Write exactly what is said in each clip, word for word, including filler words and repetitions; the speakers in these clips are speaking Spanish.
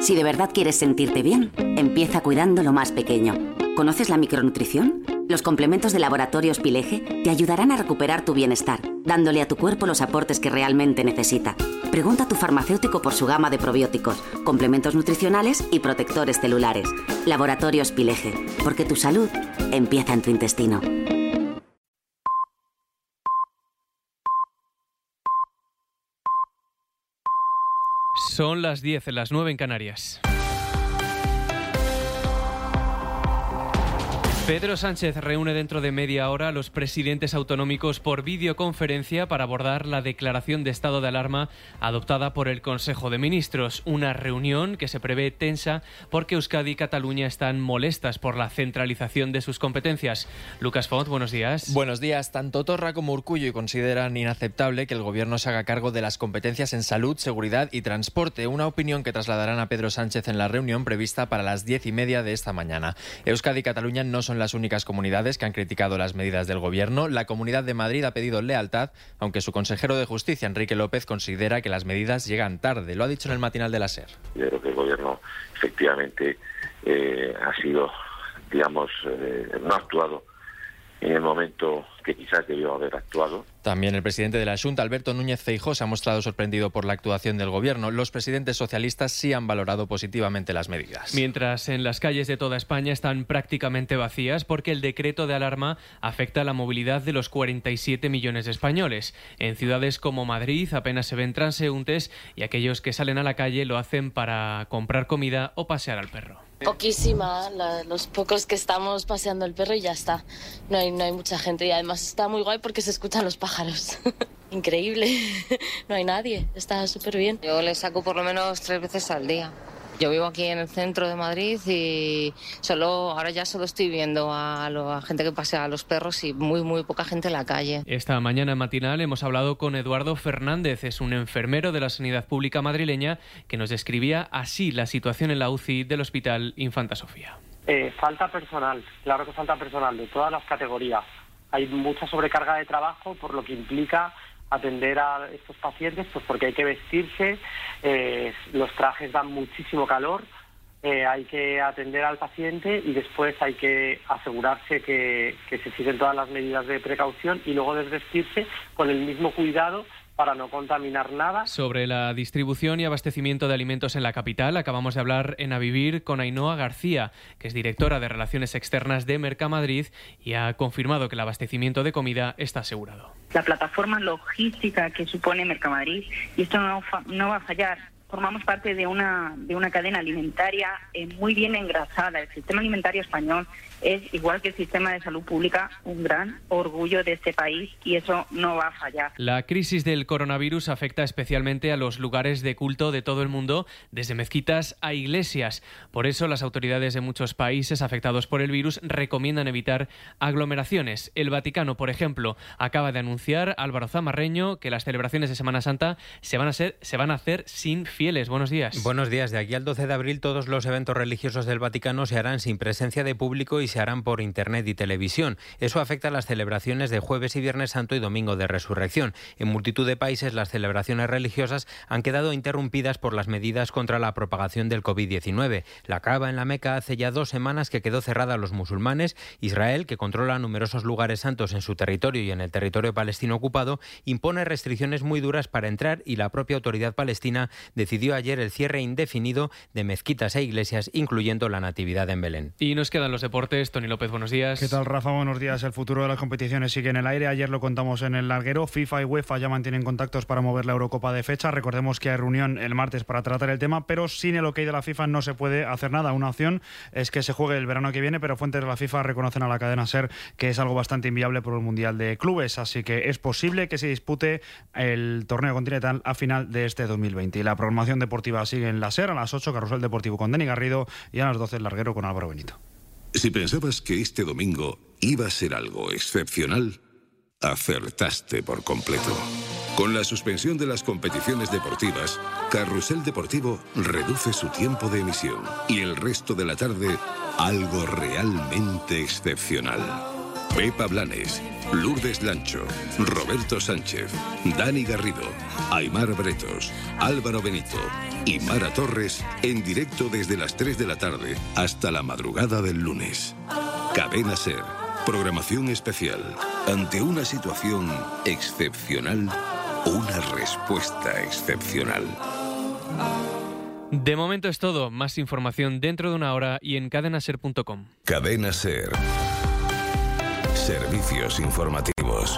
Si de verdad quieres sentirte bien, empieza cuidando lo más pequeño. ¿Conoces la micronutrición? Los complementos de Laboratorios Pileje te ayudarán a recuperar tu bienestar, dándole a tu cuerpo los aportes que realmente necesita. Pregunta a tu farmacéutico por su gama de probióticos, complementos nutricionales y protectores celulares. Laboratorios Pileje, porque tu salud empieza en tu intestino. Son las diez, las nueve en Canarias. Pedro Sánchez reúne dentro de media hora a los presidentes autonómicos por videoconferencia para abordar la declaración de estado de alarma adoptada por el Consejo de Ministros. Una reunión que se prevé tensa porque Euskadi y Cataluña están molestas por la centralización de sus competencias. Lucas Font, buenos días. Buenos días. Tanto Torra como Urkullu consideran inaceptable que el Gobierno se haga cargo de las competencias en salud, seguridad y transporte, una opinión que trasladarán a Pedro Sánchez en la reunión prevista para las diez y media de esta mañana. Euskadi y Cataluña no son las únicas comunidades que han criticado las medidas del Gobierno. La Comunidad de Madrid ha pedido lealtad, aunque su consejero de Justicia, Enrique López, considera que las medidas llegan tarde. Lo ha dicho en el matinal de la SER. Yo creo que el Gobierno efectivamente eh, ha sido, digamos, eh, no ha actuado en el momento que quizás debió haber actuado. También el presidente de la Xunta, Alberto Núñez Feijóo, se ha mostrado sorprendido por la actuación del Gobierno. Los presidentes socialistas sí han valorado positivamente las medidas. Mientras en las calles de toda España están prácticamente vacías porque el decreto de alarma afecta a la movilidad de los cuarenta y siete millones de españoles. En ciudades como Madrid apenas se ven transeúntes y aquellos que salen a la calle lo hacen para comprar comida o pasear al perro. Poquísima, la, los pocos que estamos paseando el perro y ya está. No hay, no hay mucha gente y además está muy guay porque se escuchan los pájaros. Increíble, no hay nadie, está súper bien. Yo le saco por lo menos tres veces al día. Yo vivo aquí en el centro de Madrid y solo ahora ya solo estoy viendo a la gente que pasea a los perros y muy, muy poca gente en la calle. Esta mañana matinal hemos hablado con Eduardo Fernández, es un enfermero de la Sanidad Pública madrileña que nos describía así la situación en la U C I del Hospital Infanta Sofía. Eh, falta personal, claro que falta personal de todas las categorías. Hay mucha sobrecarga de trabajo, por lo que implica atender a estos pacientes, pues porque hay que vestirse, eh, los trajes dan muchísimo calor, eh, hay que atender al paciente y después hay que asegurarse que, que se siguen todas las medidas de precaución y luego desvestirse con el mismo cuidado para no contaminar nada. Sobre la distribución y abastecimiento de alimentos en la capital, acabamos de hablar en A Vivir con Ainhoa García, que es directora de Relaciones Externas de Mercamadrid y ha confirmado que el abastecimiento de comida está asegurado. La plataforma logística que supone Mercamadrid, y esto no, fa- no va a fallar. Formamos parte de una, de una cadena alimentaria eh, muy bien engrasada. El sistema alimentario español es, igual que el sistema de salud pública, un gran orgullo de este país y eso no va a fallar. La crisis del coronavirus afecta especialmente a los lugares de culto de todo el mundo, desde mezquitas a iglesias. Por eso las autoridades de muchos países afectados por el virus recomiendan evitar aglomeraciones. El Vaticano, por ejemplo, acaba de anunciar, Álvaro Zamarreño, que las celebraciones de Semana Santa se van a hacer, se van a hacer sin fieles. Buenos días. Buenos días. De aquí al doce de abril todos los eventos religiosos del Vaticano se harán sin presencia de público y se harán por internet y televisión. Eso afecta a las celebraciones de Jueves y Viernes Santo y Domingo de Resurrección. En multitud de países las celebraciones religiosas han quedado interrumpidas por las medidas contra la propagación del covid diecinueve. La Kaaba en la Meca hace ya dos semanas que quedó cerrada a los musulmanes. Israel, que controla numerosos lugares santos en su territorio y en el territorio palestino ocupado, impone restricciones muy duras para entrar y la propia autoridad palestina decidió ayer el cierre indefinido de mezquitas e iglesias, incluyendo la Natividad en Belén. Y nos quedan los deportes. Tony López, buenos días. ¿Qué tal, Rafa? Buenos días. El futuro de las competiciones sigue en el aire. Ayer lo contamos en el larguero. FIFA y UEFA ya mantienen contactos para mover la Eurocopa de fecha. Recordemos que hay reunión el martes para tratar el tema, pero sin el ok de la FIFA no se puede hacer nada. Una opción es que se juegue el verano que viene, pero fuentes de la FIFA reconocen a la cadena SER que es algo bastante inviable por el Mundial de Clubes, así que es posible que se dispute el torneo continental a final de este dos mil veinte. Y la programación deportiva sigue en la SER a las ocho, Carrusel Deportivo con Dani Garrido, y a las doce el larguero con Álvaro Benito. Si pensabas que este domingo iba a ser algo excepcional, acertaste por completo. Con la suspensión de las competiciones deportivas, Carrusel Deportivo reduce su tiempo de emisión y el resto de la tarde algo realmente excepcional. Pepa Blanes, Lourdes Lancho, Roberto Sánchez, Dani Garrido, Aimar Bretos, Álvaro Benito y Mara Torres en directo desde las tres de la tarde hasta la madrugada del lunes. Cadena SER. Programación especial. Ante una situación excepcional, una respuesta excepcional. De momento es todo. Más información dentro de una hora y en cadena ser punto com. Cadena SER. Servicios informativos.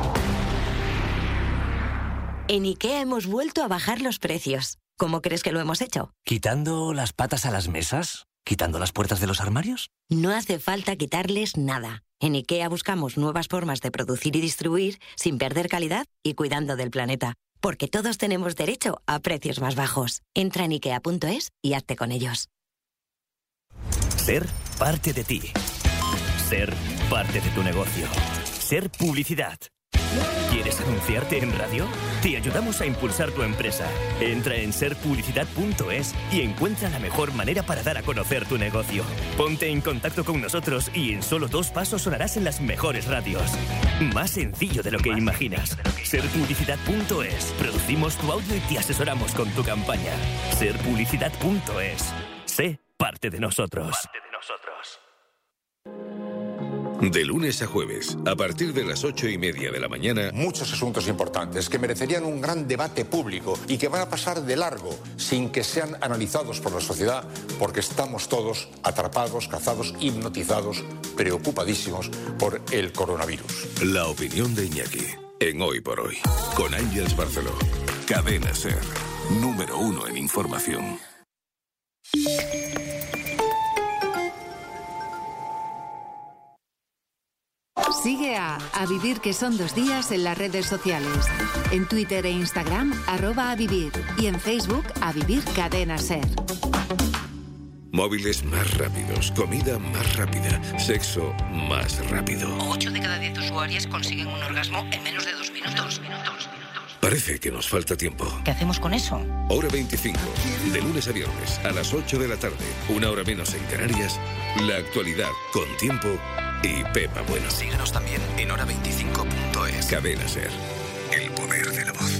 En IKEA hemos vuelto a bajar los precios. ¿Cómo crees que lo hemos hecho? ¿Quitando las patas a las mesas? ¿Quitando las puertas de los armarios? No hace falta quitarles nada. En IKEA buscamos nuevas formas de producir y distribuir sin perder calidad y cuidando del planeta. Porque todos tenemos derecho a precios más bajos. Entra en ikea punto es y hazte con ellos. Ser parte de ti. Ser parte de tu negocio. Ser publicidad. ¿Quieres anunciarte en radio? Te ayudamos a impulsar tu empresa. Entra en ser publicidad punto es y encuentra la mejor manera para dar a conocer tu negocio. Ponte en contacto con nosotros y en solo dos pasos sonarás en las mejores radios. Más sencillo de lo que imaginas. ser publicidad punto es. Producimos tu audio y te asesoramos con tu campaña. ser publicidad punto es. Sé parte de nosotros. Parte de nosotros. De lunes a jueves, a partir de las ocho y media de la mañana... Muchos asuntos importantes que merecerían un gran debate público y que van a pasar de largo sin que sean analizados por la sociedad porque estamos todos atrapados, cazados, hipnotizados, preocupadísimos por el coronavirus. La opinión de Iñaki, en Hoy por Hoy, con Ángeles Barceló. Cadena SER, número uno en información. Sigue a A Vivir que son dos días en las redes sociales. En Twitter e Instagram, arroba a vivir. Y en Facebook, A Vivir Cadena SER. Móviles más rápidos, comida más rápida, sexo más rápido. ocho de cada diez usuarios consiguen un orgasmo en menos de dos minutos. Parece que nos falta tiempo. ¿Qué hacemos con eso? Hora veinticinco, de lunes a viernes, a las ocho de la tarde, una hora menos en Canarias, la actualidad con tiempo y Pepa Bueno. Síguenos también en hora veinticinco punto es. Cadena SER, el poder de la voz.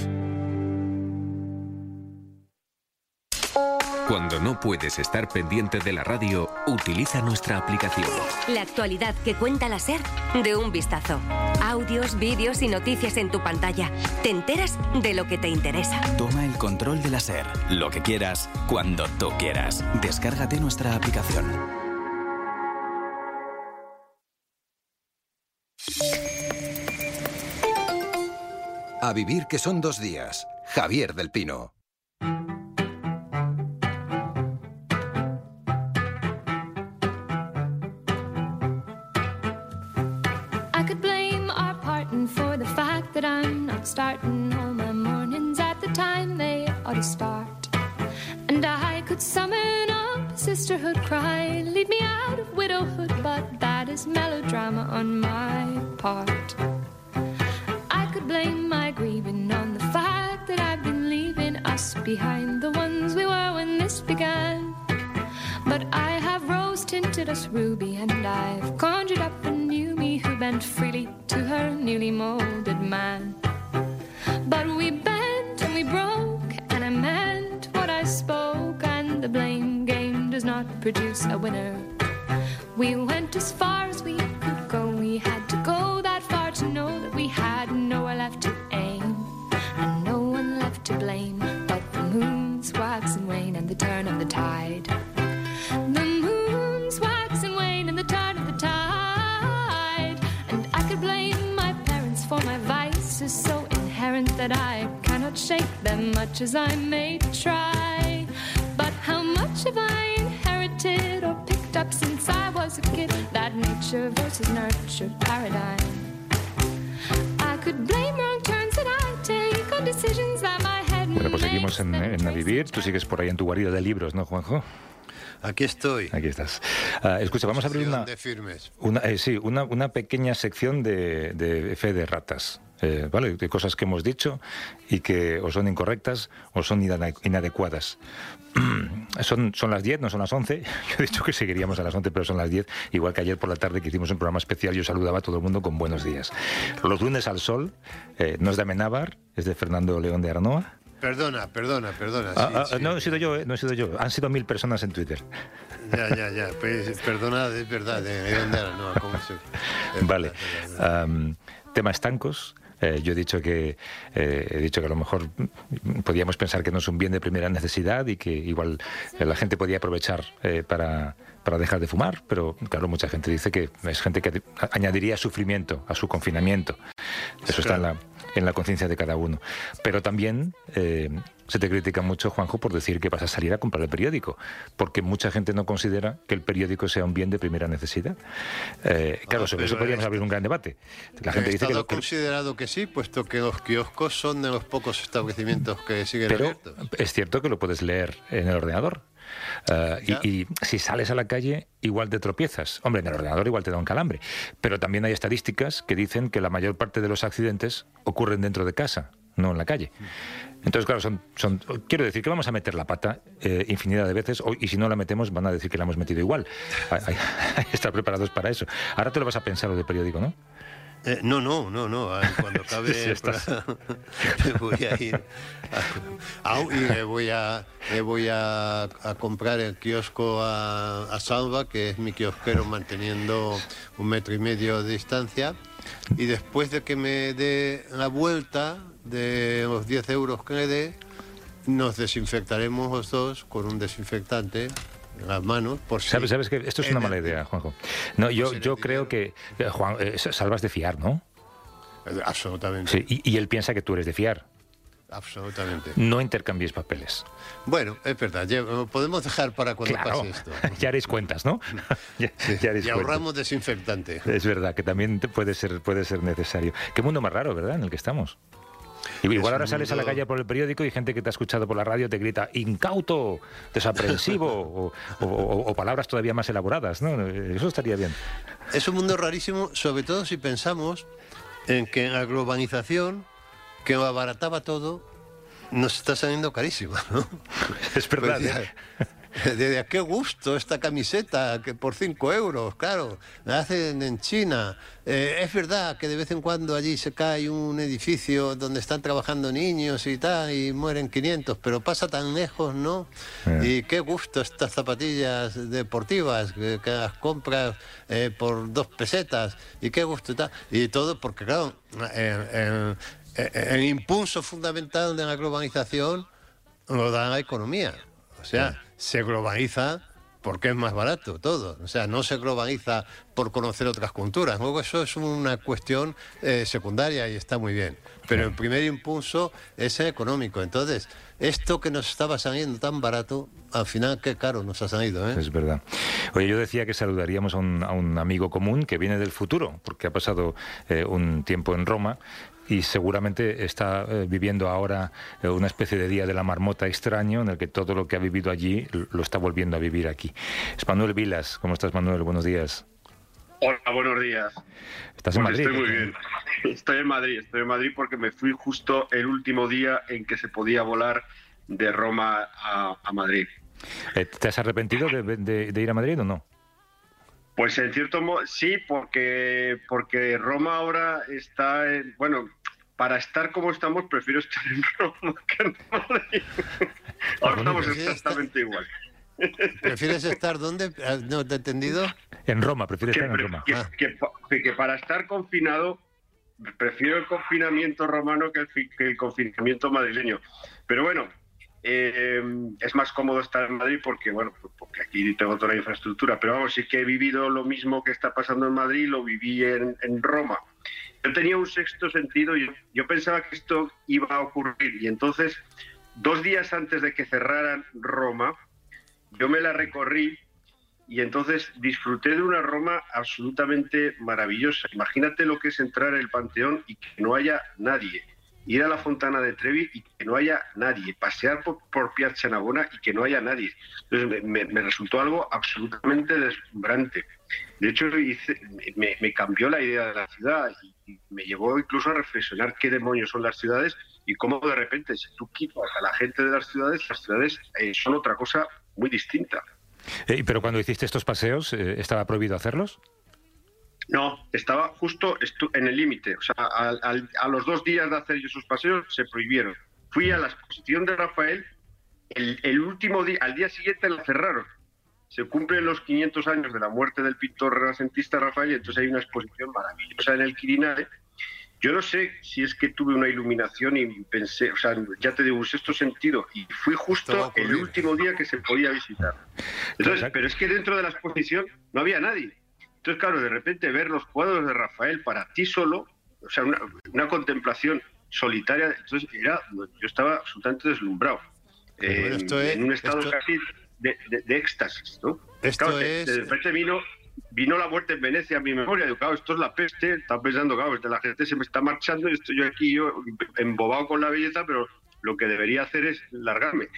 Cuando no puedes estar pendiente de la radio, utiliza nuestra aplicación. La actualidad que cuenta la SER de un vistazo. Audios, vídeos y noticias en tu pantalla. Te enteras de lo que te interesa. Toma el control de la SER. Lo que quieras, cuando tú quieras. Descárgate nuestra aplicación. A vivir que son dos días. Javier del Pino. That I'm not starting all my mornings at the time they ought to start. And I could summon up a sisterhood cry, lead me out of widowhood, but that is melodrama on my part. I could blame my grieving on the fact that I've been leaving us behind, the ones we were when this began. But I have rose-tinted us ruby, and I've conjured up a new me who bent freely to her newly molded man. But we bent and we broke, and I meant what I spoke, and the blame game does not produce a winner. We went as far as we could go, we had to go that far to know that we had nowhere left to aim, and no one left to blame but the moon's wax and wane and the turn of the tide. The moon's wax and wane and the turn of the tide. And I could blame my parents for my vices so inherent that I cannot shake them much as I may try. But how much have I inherited or picked up since I was a kid? That nature versus nurture paradigm. I could blame wrong turns that I take on decisions that my head Bueno, pues seguimos en, en A Vivir. Tú sigues por ahí en tu guarida de libros, ¿no, Juanjo? Aquí estoy. Aquí estás. Uh, escucha, vamos a abrir una, de firmes. una, eh, sí, una, una pequeña sección de, de fe de ratas. eh, ¿vale? De cosas que hemos dicho y que o son incorrectas o son inadecuadas. Son, son las diez, no son las once. Yo he dicho que seguiríamos a las once, pero son las diez. Igual que ayer por la tarde que hicimos un programa especial, yo saludaba a todo el mundo con buenos días. Los lunes al sol, eh, no es de Amenábar, es de Fernando León de Aranoa. Perdona, perdona, perdona. Ah, sí, ah, sí. No he sido yo, eh, no he sido yo. Han sido mil personas en Twitter. Ya, ya, ya. Pues, perdona, es verdad, de León de Aranoa. ¿Cómo se... Vale. Um, tema estancos. Eh, yo he dicho que eh, he dicho que a lo mejor podíamos pensar que no es un bien de primera necesidad y que igual eh, la gente podía aprovechar eh, para, para dejar de fumar, pero claro, mucha gente dice que es gente que añadiría sufrimiento a su confinamiento. Eso está en la, en la conciencia de cada uno. Pero también eh, se te critica mucho, Juanjo, por decir que vas a salir a comprar el periódico, porque mucha gente no considera que el periódico sea un bien de primera necesidad. Eh, claro, sobre eso podríamos abrir un gran debate. La gente dice que Estado lo que... considerado que sí, puesto que los kioscos son de los pocos establecimientos que siguen Pero abiertos. es cierto que lo puedes leer en el ordenador. Uh, y, y si sales a la calle, igual te tropiezas. Hombre, en el ordenador igual te da un calambre. Pero también hay estadísticas que dicen que la mayor parte de los accidentes ocurren dentro de casa, no en la calle. Entonces, claro, son, son quiero decir que vamos a meter la pata eh, infinidad de veces, o, y si no la metemos van a decir que la hemos metido igual. Hay, hay, hay que estar preparados para eso. Ahora te lo vas a pensar lo de periódico, ¿no? Eh, no, no, no, no. Cuando acabe Sí, estás... me voy a ir a, a, y me voy a me voy a, a comprar el kiosco a, a Salva, que es mi kiosquero, manteniendo un metro y medio de distancia, y después de que me dé la vuelta de los diez euros que le dé, nos desinfectaremos los dos con un desinfectante las manos, por si... ¿Sabes, sabes que esto es una mala idea, Juanjo? No, yo, yo creo que eh, Juan, eh, Salvas de fiar, ¿no? Absolutamente. Sí, y, y él piensa que tú eres de fiar. Absolutamente. No intercambies papeles. Bueno, es verdad, ya, podemos dejar para cuando claro, pase esto. Ya haréis cuentas, ¿no? ya, sí, ya haréis y cuentas. ahorramos desinfectante. Es verdad, que también puede ser, puede ser necesario. Qué mundo más raro, ¿verdad?, en el que estamos. Y igual ahora sales a la calle por el periódico y gente que te ha escuchado por la radio te grita incauto, desaprensivo o, o, o, o palabras todavía más elaboradas, ¿no? Eso estaría bien. Es un mundo rarísimo, sobre todo si pensamos en que en la globalización, que lo abarataba todo, nos está saliendo carísima, ¿no? Es verdad. Pues ya, de, qué gusto esta camiseta, que por cinco euros, claro, la hacen en China. Eh, es verdad que de vez en cuando allí se cae un edificio donde están trabajando niños y tal, y mueren quinientos, pero pasa tan lejos, ¿no? Eh. Y qué gusto estas zapatillas deportivas, que, que las compras eh, por dos pesetas, y qué gusto y tal. Y todo porque, claro, el, el, el impulso fundamental de la globalización lo da la economía. O sea, sí. Se globaliza porque es más barato todo. O sea, no se globaliza por conocer otras culturas. Luego eso es una cuestión eh, secundaria y está muy bien. Pero el primer impulso es el económico. Entonces, esto que nos estaba saliendo tan barato, al final qué caro nos ha salido, ¿eh? Es verdad. Oye, yo decía que saludaríamos a un, a un amigo común que viene del futuro, porque ha pasado eh, un tiempo en Roma y seguramente está eh, viviendo ahora eh, una especie de día de la marmota extraño en el que todo lo que ha vivido allí lo está volviendo a vivir aquí. Es Manuel Vilas. ¿Cómo estás, Manuel? Buenos días. Hola, buenos días. ¿Estás en pues Madrid? Estoy muy bien. Estoy en Madrid, estoy en Madrid porque me fui justo el último día en que se podía volar de Roma a, a Madrid. Eh, ¿Te has arrepentido de, de, de ir a Madrid o no? Pues en cierto modo sí, porque porque Roma ahora está, en, bueno, para estar como estamos prefiero estar en Roma que en Madrid. Ahora estamos exactamente igual. ¿Prefieres estar dónde? ¿No te he entendido? En Roma, prefieres que, estar en Roma. Que, ah. que, que, que para estar confinado prefiero el confinamiento romano que el, que el confinamiento madrileño. Pero bueno, eh, es más cómodo estar en Madrid porque, bueno, porque aquí tengo toda la infraestructura. Pero vamos, sí que he vivido lo mismo que está pasando en Madrid, lo viví en, en Roma. Yo tenía un sexto sentido, yo, yo pensaba que esto iba a ocurrir y entonces, dos días antes de que cerraran Roma, yo me la recorrí y entonces disfruté de una Roma absolutamente maravillosa. Imagínate lo que es entrar en el Panteón y que no haya nadie, ir a la Fontana de Trevi y que no haya nadie, pasear por, por Piazza Navona y que no haya nadie. Entonces me, me resultó algo absolutamente deslumbrante. De hecho, hice, me, me cambió la idea de la ciudad y, y me llevó incluso a reflexionar qué demonios son las ciudades y cómo de repente, si tú quitas a la gente de las ciudades, las ciudades eh, son otra cosa muy distinta. Eh, pero cuando hiciste estos paseos, eh, ¿estaba prohibido hacerlos? No, estaba justo en el límite. O sea, a, a, a los dos días de hacer yo esos paseos se prohibieron. Fui a la exposición de Rafael, el, el último día, al día siguiente la cerraron. Se cumplen los quinientos años de la muerte del pintor renacentista Rafael y entonces hay una exposición maravillosa en el Quirinale. Yo no sé si es que tuve una iluminación y pensé, o sea, ya te digo, esto sentido, y fui justo el último día que se podía visitar. Entonces, pero es que dentro de la exposición no había nadie. Entonces, claro, de repente ver los cuadros de Rafael para ti solo, o sea, una, una contemplación solitaria, entonces era, yo estaba absolutamente deslumbrado, eh, bueno, esto es, en un estado esto, casi de, de, de éxtasis, ¿no? Esto claro, es... De, de repente vino, vino la muerte en Venecia a mi memoria, digo, claro, esto es la peste, estaba pensando, claro, la gente se me está marchando y estoy yo aquí, yo embobado con la belleza, pero lo que debería hacer es largarme.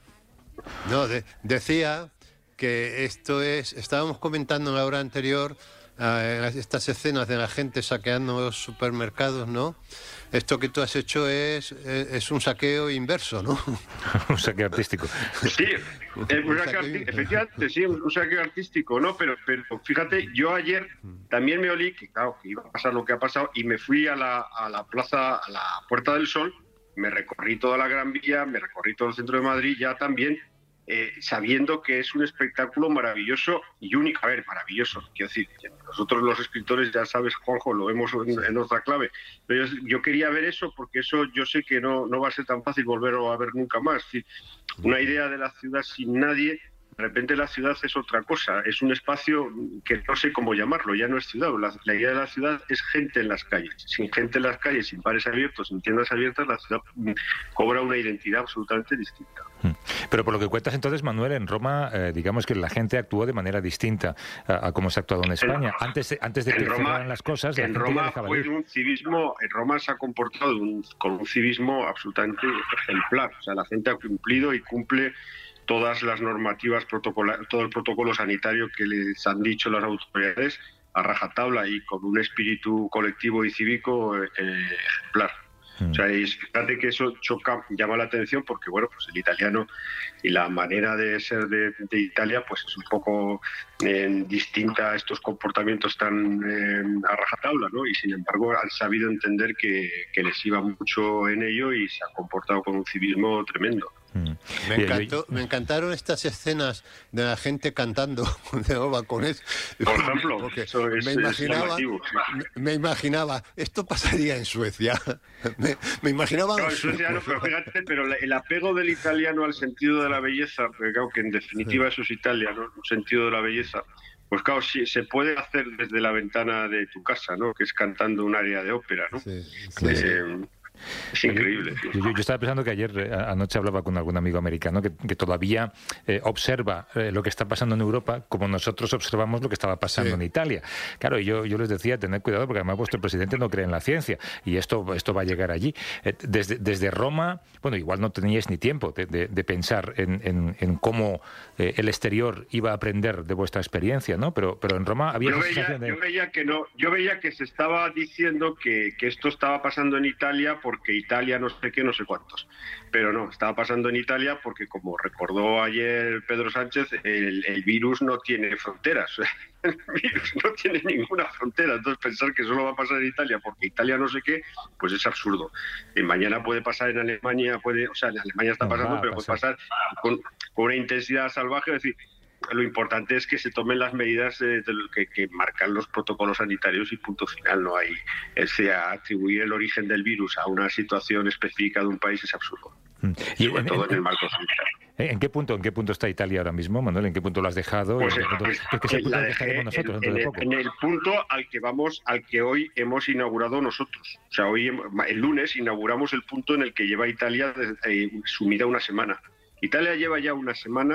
No, de, decía... que esto es, estábamos comentando en la hora anterior uh, estas escenas de la gente saqueando los supermercados, ¿no? Esto que tú has hecho es, es, es un saqueo inverso, ¿no? Un saqueo artístico. Sí, es un saqueo artístico, efectivamente, sí, un saqueo artístico, ¿no? Pero, pero fíjate, yo ayer también me olí que, claro, que iba a pasar lo que ha pasado y me fui a la, a la plaza, a la Puerta del Sol, me recorrí toda la Gran Vía, me recorrí todo el centro de Madrid, ya también... Eh, sabiendo que es un espectáculo maravilloso y único. A ver, maravilloso, quiero decir, nosotros los escritores, ya sabes, Juanjo, lo vemos en, en otra clave, pero yo, yo quería ver eso porque eso yo sé que no, no va a ser tan fácil volverlo a ver nunca más. Es decir, una idea de la ciudad sin nadie, de repente la ciudad es otra cosa, es un espacio que no sé cómo llamarlo, ya no es ciudad. La, la idea de la ciudad es gente en las calles. Sin gente en las calles, sin bares abiertos, sin tiendas abiertas, la ciudad cobra una identidad absolutamente distinta. Pero por lo que cuentas entonces, Manuel, en Roma, eh, digamos que la gente actuó de manera distinta a, a cómo se ha actuado en España. En, antes, antes de que Roma, cerraran las cosas, la en gente Roma ya dejaba fue ir. un civismo, en Roma se ha comportado un, con un civismo absolutamente ejemplar. O sea, la gente ha cumplido y cumple todas las normativas, todo el protocolo sanitario que les han dicho las autoridades a rajatabla y con un espíritu colectivo y cívico eh, ejemplar. O sea, y fíjate que eso choca, llama la atención porque, bueno, pues el italiano y la manera de ser de, de Italia, pues es un poco eh, distinta a estos comportamientos tan eh, a rajatabla, ¿no? Y sin embargo han sabido entender que, que les iba mucho en ello y se han comportado con un civismo tremendo. Me, encantó, me encantaron estas escenas de la gente cantando de los balcones. Por ejemplo, porque eso es, me imaginaba, es me, me imaginaba, esto pasaría en Suecia. Me, me imaginaba. Claro, en Suecia no, pero fíjate, pero el apego del italiano al sentido de la belleza, porque claro, que en definitiva eso es Italia, ¿no? Un sentido de la belleza. Pues claro, sí, se puede hacer desde la ventana de tu casa, ¿no? Que es cantando un área de ópera, ¿no? Sí, sí, eh, sí. Es increíble. Yo, yo, yo estaba pensando que ayer eh, anoche hablaba con algún amigo americano que, que todavía eh, observa eh, lo que está pasando en Europa como nosotros observamos lo que estaba pasando sí. en Italia. Claro, y yo, yo les decía, tened cuidado porque además vuestro presidente no cree en la ciencia y esto, esto va a llegar allí. Eh, desde, desde Roma, bueno, igual no teníais ni tiempo de, de, de pensar en, en, en cómo eh, el exterior iba a aprender de vuestra experiencia, ¿no? Pero, pero en Roma había... Yo veía, de... yo veía que no, yo veía que se estaba diciendo que, que esto estaba pasando en Italia porque Italia no sé qué, no sé cuántos. Pero no, estaba pasando en Italia porque, como recordó ayer Pedro Sánchez, el, el virus no tiene fronteras. El virus no tiene ninguna frontera. Entonces pensar que solo va a pasar en Italia porque Italia no sé qué, pues es absurdo. Y mañana puede pasar en Alemania, puede, o sea, en Alemania está pasando, pero puede pasar con, con una intensidad salvaje. Es decir, lo importante es que se tomen las medidas eh, de lo que, que marcan los protocolos sanitarios y punto final. No hay, o sea, atribuir el origen del virus a una situación específica de un país es absurdo. Y sobre en, todo en, en el marco sanitario. ¿En qué punto, en qué punto está Italia ahora mismo, Manuel? ¿En qué punto lo has dejado? Pues, ¿En pues, que, que pues la dejé nosotros, en, en, el, en el punto al que vamos, al que hoy hemos inaugurado nosotros. O sea, hoy el lunes inauguramos el punto en el que lleva Italia eh, sumida una semana. Italia lleva ya una semana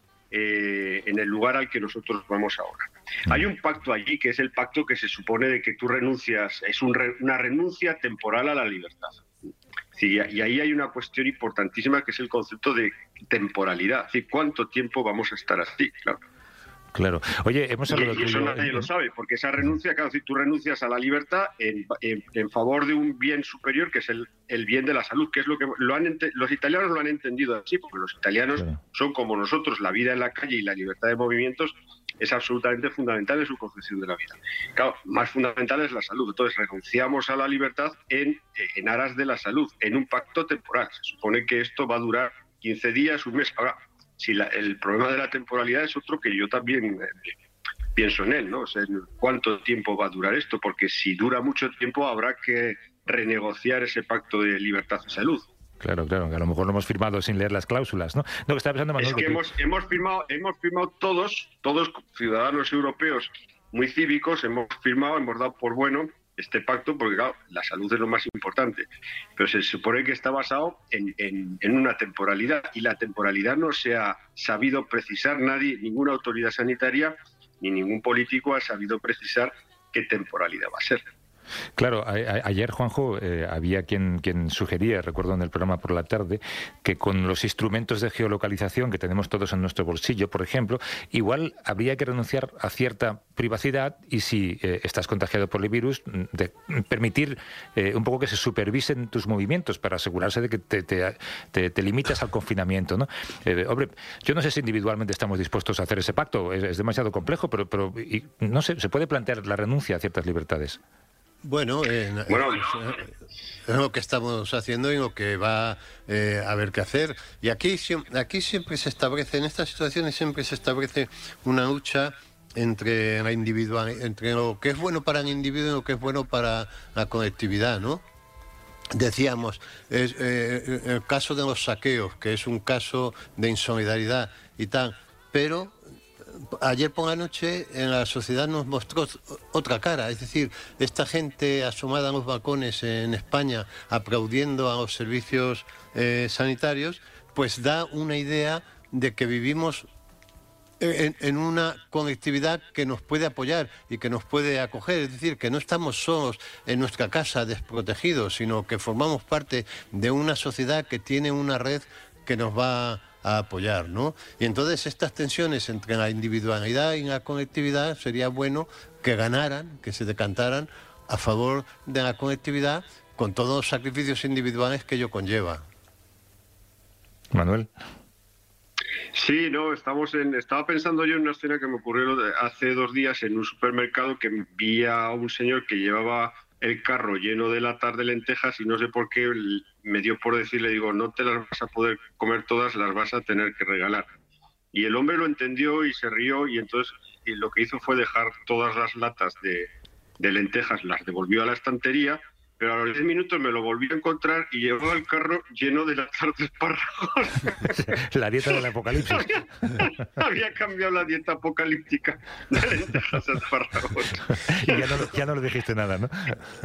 Eh, en el lugar al que nosotros vamos ahora. Hay un pacto allí que es el pacto que se supone de que tú renuncias, es un re, una renuncia temporal a la libertad. Es Sí, y ahí hay una cuestión importantísima que es el concepto de temporalidad, es decir, cuánto tiempo vamos a estar así, claro. Claro. Oye, hemos hablado y, y eso nadie lo sabe, porque esa renuncia, claro, si tú renuncias a la libertad en, en, en favor de un bien superior, que es el, el bien de la salud, que es lo que lo han los italianos lo han entendido así, porque los italianos claro. son como nosotros, la vida en la calle y la libertad de movimientos es absolutamente fundamental en su concepción de la vida. Claro, más fundamental es la salud. Entonces renunciamos a la libertad en, en aras de la salud, en un pacto temporal. Se supone que esto va a durar quince días, un mes. Ahora, si la, el problema de la temporalidad es otro que yo también eh, pienso en él, ¿no? O sea, ¿cuánto tiempo va a durar esto? Porque si dura mucho tiempo habrá que renegociar ese pacto de libertad y salud. Claro, claro, que a lo mejor lo hemos firmado sin leer las cláusulas, ¿no? No, que estaba pensando, Manuel, es que, que hemos, tú... hemos firmado, hemos firmado todos, todos ciudadanos europeos muy cívicos, hemos firmado, hemos dado por bueno este pacto, porque claro, la salud es lo más importante, pero se supone que está basado en, en, en una temporalidad, y la temporalidad no se ha sabido precisar nadie, ninguna autoridad sanitaria ni ningún político ha sabido precisar qué temporalidad va a ser. Claro, a, a, ayer, Juanjo, eh, había quien, quien sugería, recuerdo en el programa por la tarde, que con los instrumentos de geolocalización que tenemos todos en nuestro bolsillo, por ejemplo, igual habría que renunciar a cierta privacidad y, si eh, estás contagiado por el virus, de permitir eh, un poco que se supervisen tus movimientos para asegurarse de que te, te, te, te limitas al confinamiento, ¿no? Eh, hombre, yo no sé si individualmente estamos dispuestos a hacer ese pacto, es, es demasiado complejo, pero, pero y, no sé, se puede plantear la renuncia a ciertas libertades. Bueno, eh, bueno es lo que estamos haciendo y lo que va eh, a haber que hacer. Y aquí, aquí siempre se establece, en estas situaciones siempre se establece una lucha entre la individual, entre lo que es bueno para el individuo y lo que es bueno para la colectividad, ¿no? Decíamos, es, eh, el caso de los saqueos, que es un caso de insolidaridad y tal, pero ayer por la noche en la sociedad nos mostró otra cara, es decir, esta gente asomada a los balcones en España aplaudiendo a los servicios eh, sanitarios, pues da una idea de que vivimos en, en una colectividad que nos puede apoyar y que nos puede acoger, es decir, que no estamos solos en nuestra casa desprotegidos, sino que formamos parte de una sociedad que tiene una red que nos va a apoyar, ¿no? Y entonces estas tensiones entre la individualidad y la colectividad sería bueno que ganaran, que se decantaran a favor de la colectividad con todos los sacrificios individuales que ello conlleva. Manuel. Sí, no, estamos en, estaba pensando yo en una escena que me ocurrió hace dos días en un supermercado, que vi a un señor que llevaba el carro lleno de latas de lentejas y no sé por qué me dio por decirle, digo, no te las vas a poder comer todas, las vas a tener que regalar. Y el hombre lo entendió y se rió, y entonces y lo que hizo fue dejar todas las latas de, de lentejas, las devolvió a la estantería, pero a los diez minutos me lo volví a encontrar y llevaba el carro lleno de latas de espárragos. La dieta del apocalipsis. había, había cambiado la dieta apocalíptica de lentejas a espárragos. Y ya no, ya no le dijiste nada, ¿no?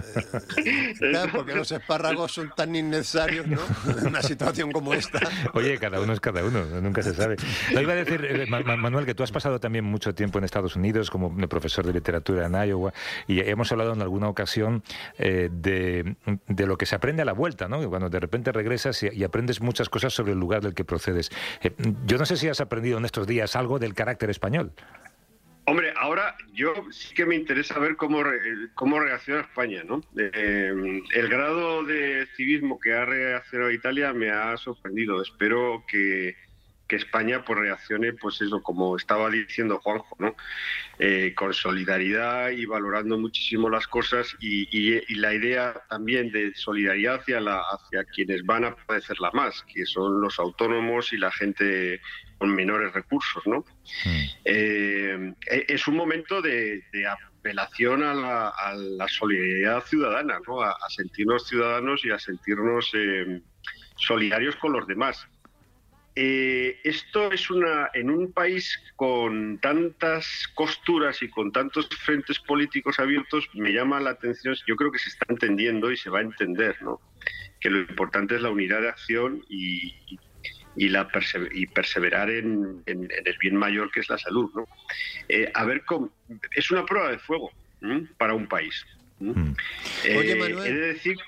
Claro, porque los espárragos son tan innecesarios, ¿no? En una situación como esta. Oye, cada uno es cada uno, nunca se sabe. No, iba a decir, eh, Manuel, que tú has pasado también mucho tiempo en Estados Unidos como profesor de literatura en Iowa, y hemos hablado en alguna ocasión eh, de De, de lo que se aprende a la vuelta, ¿no? Cuando de repente regresas y, y aprendes muchas cosas sobre el lugar del que procedes. Eh, yo no sé si has aprendido en estos días algo del carácter español. Hombre, ahora yo sí que me interesa ver cómo, cómo reacciona España, ¿no? Eh, el grado de civismo que ha reaccionado Italia me ha sorprendido. Espero que, que España pues reaccione, pues eso, como estaba diciendo Juanjo, ¿no? Eh, con solidaridad y valorando muchísimo las cosas, y, y, y la idea también de solidaridad hacia, la, hacia quienes van a padecerla más, que son los autónomos y la gente con menores recursos, ¿no? Mm. Eh, es un momento de, de apelación a la, a la solidaridad ciudadana, ¿no? A, a sentirnos ciudadanos y a sentirnos eh, solidarios con los demás. Eh, esto es una en un país con tantas costuras y con tantos frentes políticos abiertos, me llama la atención. Yo creo que se está entendiendo y se va a entender, ¿no? Que lo importante es la unidad de acción y, y la persever, y perseverar en, en, en el bien mayor, que es la salud, ¿no? Eh, a ver cómo, es una prueba de fuego, ¿m? Para un país. Mm. Eh, Oye, Manuel. He de decir,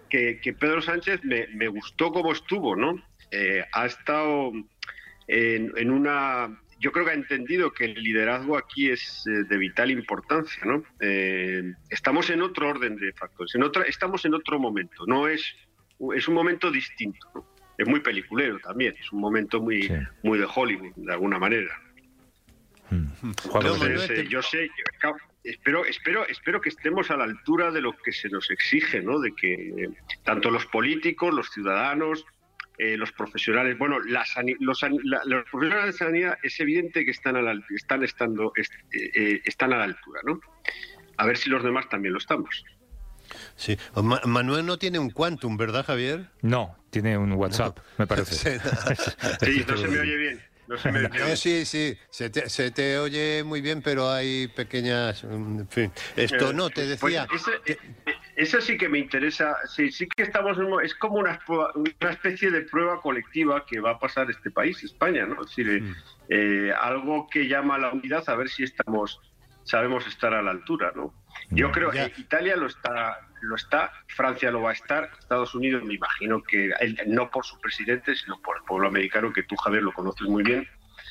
que, que Pedro Sánchez me, me gustó cómo estuvo, ¿no? Eh, ha estado en, en una... Yo creo que ha entendido que el liderazgo aquí es eh, de vital importancia, ¿no? Eh, estamos en otro orden de factores, en otra, estamos en otro momento, no es, es un momento distinto, ¿no? Es muy peliculero también, es un momento muy, sí. muy de Hollywood, de alguna manera. Hmm. Entonces, eh, yo sé, espero, espero, espero que estemos a la altura de lo que se nos exige, ¿no? De que eh, tanto los políticos, los ciudadanos, Eh, los profesionales, bueno, la los, la, los profesionales de sanidad es evidente que están a la, están estando est, eh, están a la altura, ¿no? A ver si los demás también lo estamos. Sí, Ma Manuel no tiene un Quantum, ¿verdad, Javier? No, tiene un WhatsApp, no. me parece. Sí, no se me oye bien. No se me oye bien. No, sí, sí, se te, se te oye muy bien, pero hay pequeñas, en fin. Esto no, te decía. Pues ese, que... Eso sí que me interesa, sí, sí que estamos, en, es como una, una especie de prueba colectiva que va a pasar este país, España, ¿no? Es decir, mm. eh, algo que llama a la unidad, a ver si estamos, sabemos estar a la altura, ¿no? Yo creo que Italia lo está, lo está, Francia lo va a estar, Estados Unidos me imagino que, no por su presidente, sino por el pueblo americano, que tú, Javier, lo conoces muy bien,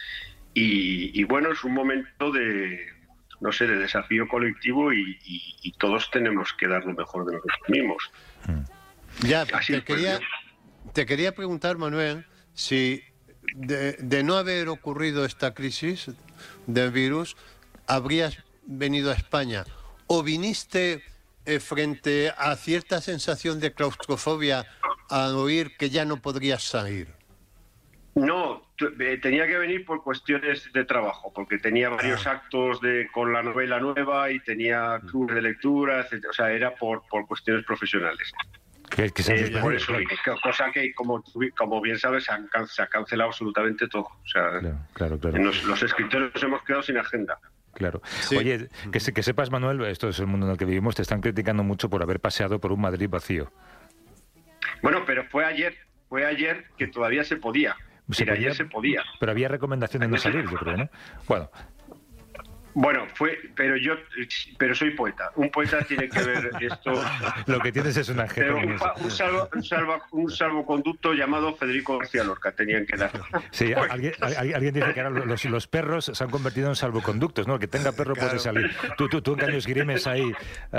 y, y bueno, es un momento de... no sé, de desafío colectivo y, y, y todos tenemos que dar lo mejor de nosotros mismos. Ya, te quería, te quería preguntar, Manuel, si de, de no haber ocurrido esta crisis del virus, habrías venido a España o viniste eh, frente a cierta sensación de claustrofobia al oír que ya no podrías salir. No, tenía que venir por cuestiones de trabajo, porque tenía varios ah. actos de con la novela nueva y tenía clubes de lectura, etcétera. O sea, era por, por cuestiones profesionales. Que, que eh, por eso, cosa que, como, como bien sabes, se, han, se ha cancelado absolutamente todo. O sea, claro, claro, claro. Los, los escritores nos hemos quedado sin agenda. Claro. Sí. Oye, que, que sepas, Manuel, esto es el mundo en el que vivimos, te están criticando mucho por haber paseado por un Madrid vacío. Bueno, pero fue ayer, fue ayer que todavía se podía. Se Mira, podía, ayer se podía. Pero había recomendaciones de no salir, yo creo, ¿no? Bueno. Bueno, fue, pero yo, pero soy poeta. Un poeta tiene que ver esto. Lo que tienes es un ángel. Un, un, salvo, un, salvo, un salvoconducto llamado Federico García Lorca tenían que dar. Sí, pues. alguien, alguien dice que ahora los, los perros se han convertido en salvoconductos, ¿no? El que tenga perro claro. puede salir. Tú, tú, tú en cambio esgrimes ahí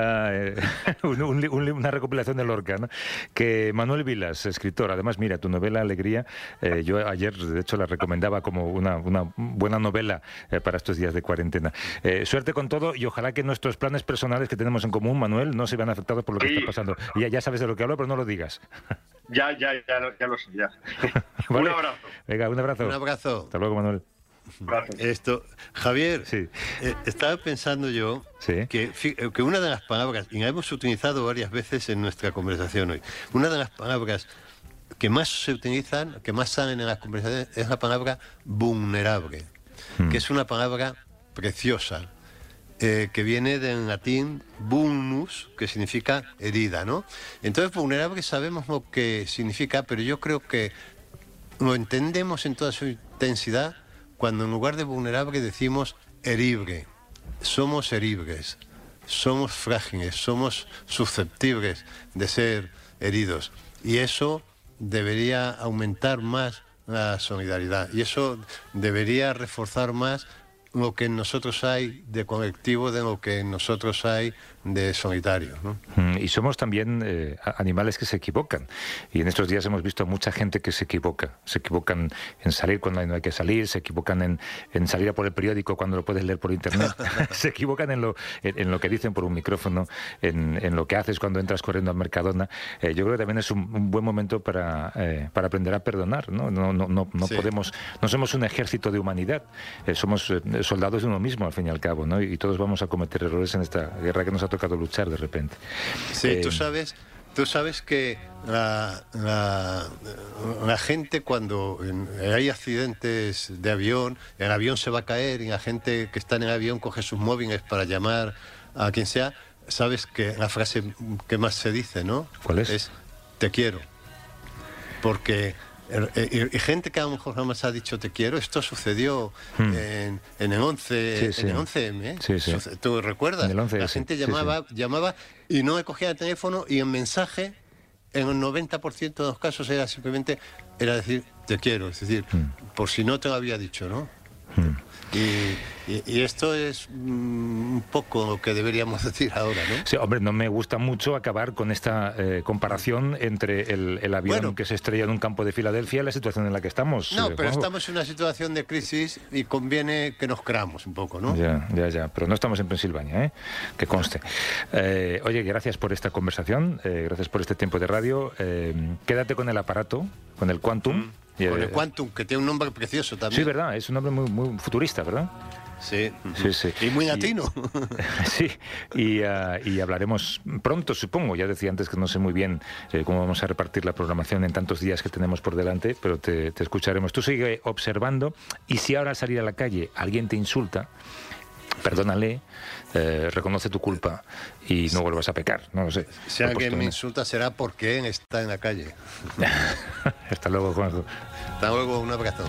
uh, un, un, un, una recopilación de Lorca, ¿no? Que Manuel Vilas, escritor, además, mira, tu novela Alegría, eh, yo ayer, de hecho, la recomendaba como una, una buena novela eh, para estos días de cuarentena. Eh, suerte con todo y ojalá que nuestros planes personales que tenemos en común, Manuel, no se vean afectados por lo que sí. está pasando. Ya, ya sabes de lo que hablo, pero no lo digas. Ya, ya, ya, lo, ya lo sé, ya. ¿Vale? Un abrazo. Venga, un abrazo. Un abrazo. Hasta luego, Manuel. Gracias. Esto, Javier, sí. eh, estaba pensando yo sí. que, que una de las palabras, y la hemos utilizado varias veces en nuestra conversación hoy, una de las palabras que más se utilizan, que más salen en las conversaciones, es la palabra vulnerable, hmm. que es una palabra preciosa, eh, que viene del latín vulnus, que significa herida, ¿no? Entonces, vulnerable sabemos lo que significa, pero yo creo que lo entendemos en toda su intensidad cuando en lugar de vulnerable decimos herible. Somos heribles, somos frágiles, somos susceptibles de ser heridos. Y eso debería aumentar más la solidaridad. Y eso debería reforzar más lo que en nosotros hay de colectivo, de lo que en nosotros hay de solitario, ¿no? Y somos también eh, animales que se equivocan. Y en estos días hemos visto a mucha gente que se equivoca. Se equivocan en salir cuando no hay que salir, se equivocan en, en salir a por el periódico cuando lo puedes leer por internet, se equivocan en lo, en, en lo que dicen por un micrófono, en, en lo que haces cuando entras corriendo al Mercadona. Eh, yo creo que también es un, un buen momento para, eh, para aprender a perdonar, ¿no? No, no, no, no sí. podemos, no somos un ejército de humanidad, eh, somos eh, soldados de uno mismo al fin y al cabo, ¿no? Y todos vamos a cometer errores en esta guerra que nos ha tocado luchar de repente. Sí, eh, tú sabes, tú sabes que la, la, la gente cuando hay accidentes de avión, el avión se va a caer y la gente que está en el avión coge sus móviles para llamar a quien sea, sabes que la frase que más se dice, ¿no? ¿Cuál es? Es te quiero. Porque y gente que a lo mejor jamás ha dicho te quiero, esto sucedió hmm. en, en el once, sí, sí. en el once eme, ¿eh? Sí, sí. ¿Tú recuerdas? En el once, la gente llamaba, sí, sí. llamaba y no me cogía el teléfono y el mensaje en el noventa por ciento de los casos era simplemente, era decir, te quiero, es decir, mm. por si no te lo había dicho, ¿no? Mm. Y, y, y esto es mm, un poco lo que deberíamos decir ahora, ¿no? Sí, hombre, no me gusta mucho acabar con esta eh, comparación entre el, el avión bueno, que se estrella en un campo de Filadelfia y la situación en la que estamos. No, eh, pero Juanjo. Estamos en una situación de crisis y conviene que nos creamos un poco, ¿no? Ya, ya, ya, pero no estamos en Pensilvania, ¿eh? Que conste. Eh, oye, gracias por esta conversación, eh, gracias por este tiempo de radio. Eh, quédate con el aparato, con el Quantum. Mm. Con el Quantum, que tiene un nombre precioso también. Sí, verdad, es un nombre muy, muy futurista, ¿verdad? Sí. Sí, sí. Y muy latino. Y, sí, y, uh, y hablaremos pronto, supongo. Ya decía antes que no sé muy bien eh, cómo vamos a repartir la programación en tantos días que tenemos por delante, pero te, te escucharemos. Tú sigue observando, y si ahora al salir a la calle alguien te insulta, perdónale, eh, reconoce tu culpa y no vuelvas a pecar, no lo sé. Si alguien me insulta será porque él está en la calle. Hasta luego, Juanjo. Hasta luego, un abrazo.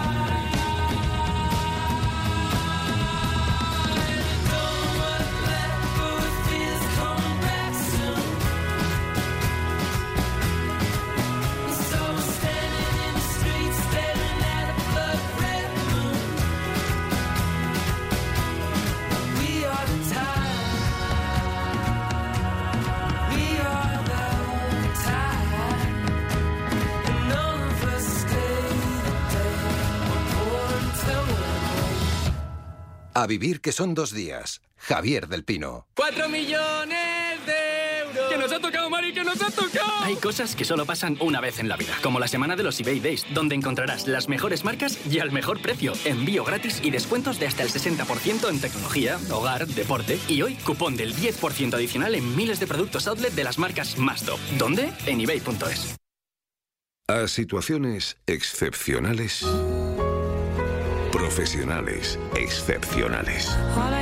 A vivir que son dos días. Javier del Pino. ¡Cuatro millones de euros! ¡Que nos ha tocado, Mari, que nos ha tocado! Hay cosas que solo pasan una vez en la vida, como la semana de los eBay Days, donde encontrarás las mejores marcas y al mejor precio, envío gratis y descuentos de hasta el sesenta por ciento en tecnología, hogar, deporte y hoy cupón del diez por ciento adicional en miles de productos outlet de las marcas más top. ¿Dónde? En ebay punto es. A situaciones excepcionales, profesionales excepcionales.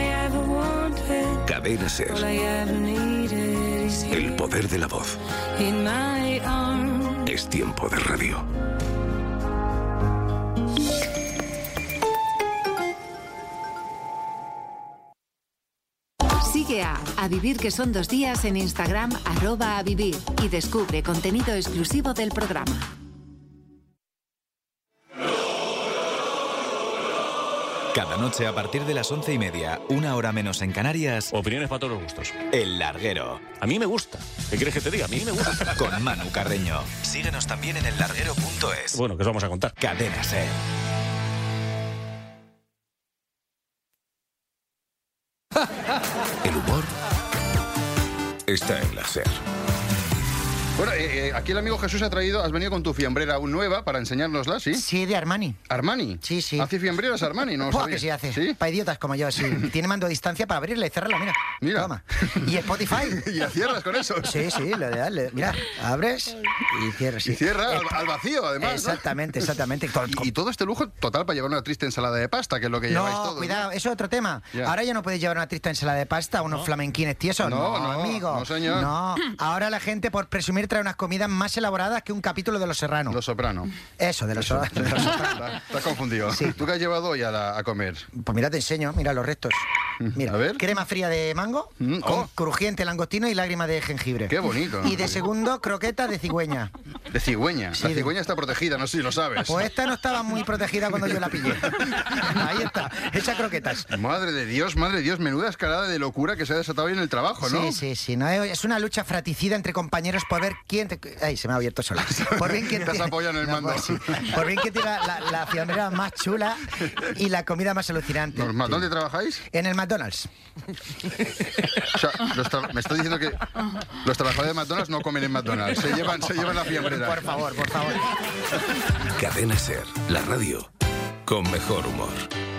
Cadena SER. El poder de la voz. Es tiempo de radio. Sigue a A Vivir que son dos días en Instagram, arroba a vivir, y descubre contenido exclusivo del programa. Cada noche a partir de las once y media, una hora menos en Canarias. Opiniones para todos los gustos. El Larguero. A mí me gusta. ¿Qué quieres que te diga? A mí me gusta. Con Manu Carreño. Síguenos también en el larguero punto es. Bueno, ¿qué os vamos a contar? Cadena SER. El humor está en la SER. Bueno, eh, eh, aquí el amigo Jesús ha traído, has venido con tu fiambrera nueva para enseñárnosla, ¿sí? Sí, de Armani. ¿Armani? Sí, sí. ¿Hace fiambreras Armani? No lo Pues sabía. que sí hace. ¿Sí? Para idiotas como yo, sí. Tiene mando a distancia para abrirla y cerrarla, mira. Mira. Toma. Y Spotify. ¿Y la cierras con eso? Sí, sí, lo de darle. Mira, abres y cierras. Sí. Y cierra Eh, al, al vacío, además, ¿no? Exactamente, exactamente. Y, y todo este lujo total para llevar una triste ensalada de pasta, que es lo que lleváis No, todos. cuidado, eso es otro tema. Ya. Ahora ya no puedes llevar una triste ensalada de pasta, unos No. flamenquines tiesos. No, No, no, amigo. no, señor. No. Ahora la gente, por presumir, trae unas comidas más elaboradas que un capítulo de Los Serranos. Los Soprano. Eso, de Los, Eso. de los Sopranos. Estás confundido. Sí. ¿Tú qué has llevado hoy a, la- a comer? Pues mira, te enseño, mira los restos. Mira, A ver. crema fría de mango, Mm, con oh. crujiente langostino y lágrima de jengibre. Qué bonito. Y de segundo, croqueta de cigüeña. De cigüeña. Sí, la de- cigüeña está protegida, no sé si lo sabes. Pues esta no estaba muy protegida cuando yo la pillé. Ahí está, hecha croquetas. Madre de Dios, madre de Dios, menuda escalada de locura que se ha desatado hoy en el trabajo, ¿no? Sí, sí, sí. No, es una lucha fratricida entre compañeros por ver quién te... Ay, se me ha abierto sola. Por bien quién Te has apoyado en el No, mando. pues sí. Por bien que tiene la, la fiambrera más chula y la comida más alucinante. Normal. ¿Dónde trabajáis? En el McDonald's. O sea, los tra- me estás diciendo que los trabajadores de McDonald's no comen en McDonald's, se llevan, se llevan la fiambrera. Por favor, por favor. Cadena SER, la radio con mejor humor.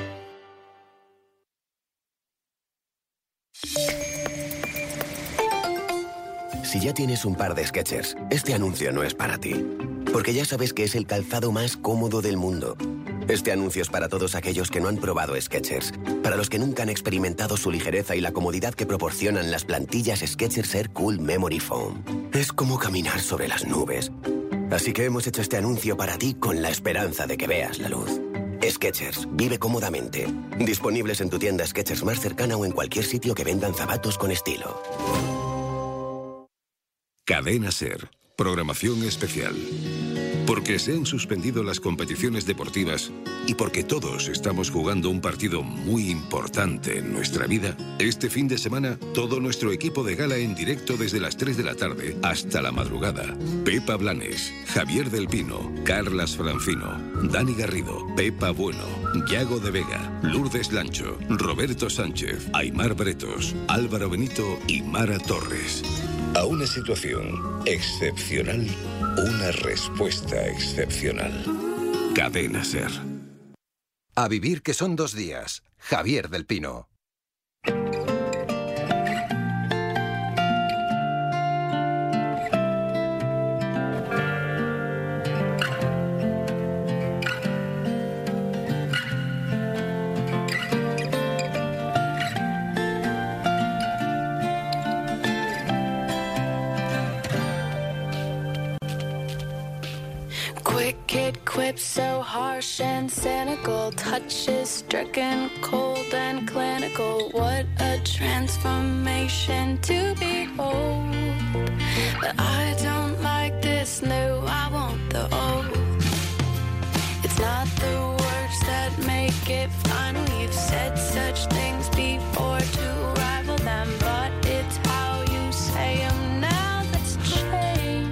Si ya tienes un par de Skechers, este anuncio no es para ti. Porque ya sabes que es el calzado más cómodo del mundo. Este anuncio es para todos aquellos que no han probado Skechers. Para los que nunca han experimentado su ligereza y la comodidad que proporcionan las plantillas Skechers Air Cool Memory Foam. Es como caminar sobre las nubes. Así que hemos hecho este anuncio para ti con la esperanza de que veas la luz. Skechers, vive cómodamente. Disponibles en tu tienda Skechers más cercana o en cualquier sitio que vendan zapatos con estilo. Cadena SER, programación especial. Porque se han suspendido las competiciones deportivas y porque todos estamos jugando un partido muy importante en nuestra vida, este fin de semana todo nuestro equipo de gala en directo desde las tres de la tarde hasta la madrugada. Pepa Blanes, Javier del Pino, Carlas Francino, Dani Garrido, Pepa Bueno, Yago de Vega, Lourdes Lancho, Roberto Sánchez, Aimar Bretos, Álvaro Benito y Mara Torres. A una situación excepcional, una respuesta excepcional. Cadena SER. A vivir que son dos días. Javier del Pino. Quips so harsh and cynical, touches stricken, cold and clinical. What a transformation to behold. But I don't like this new, I want the old. It's not the words that make it final. You've said such things before to rival them, but it's how you say them now that's changed.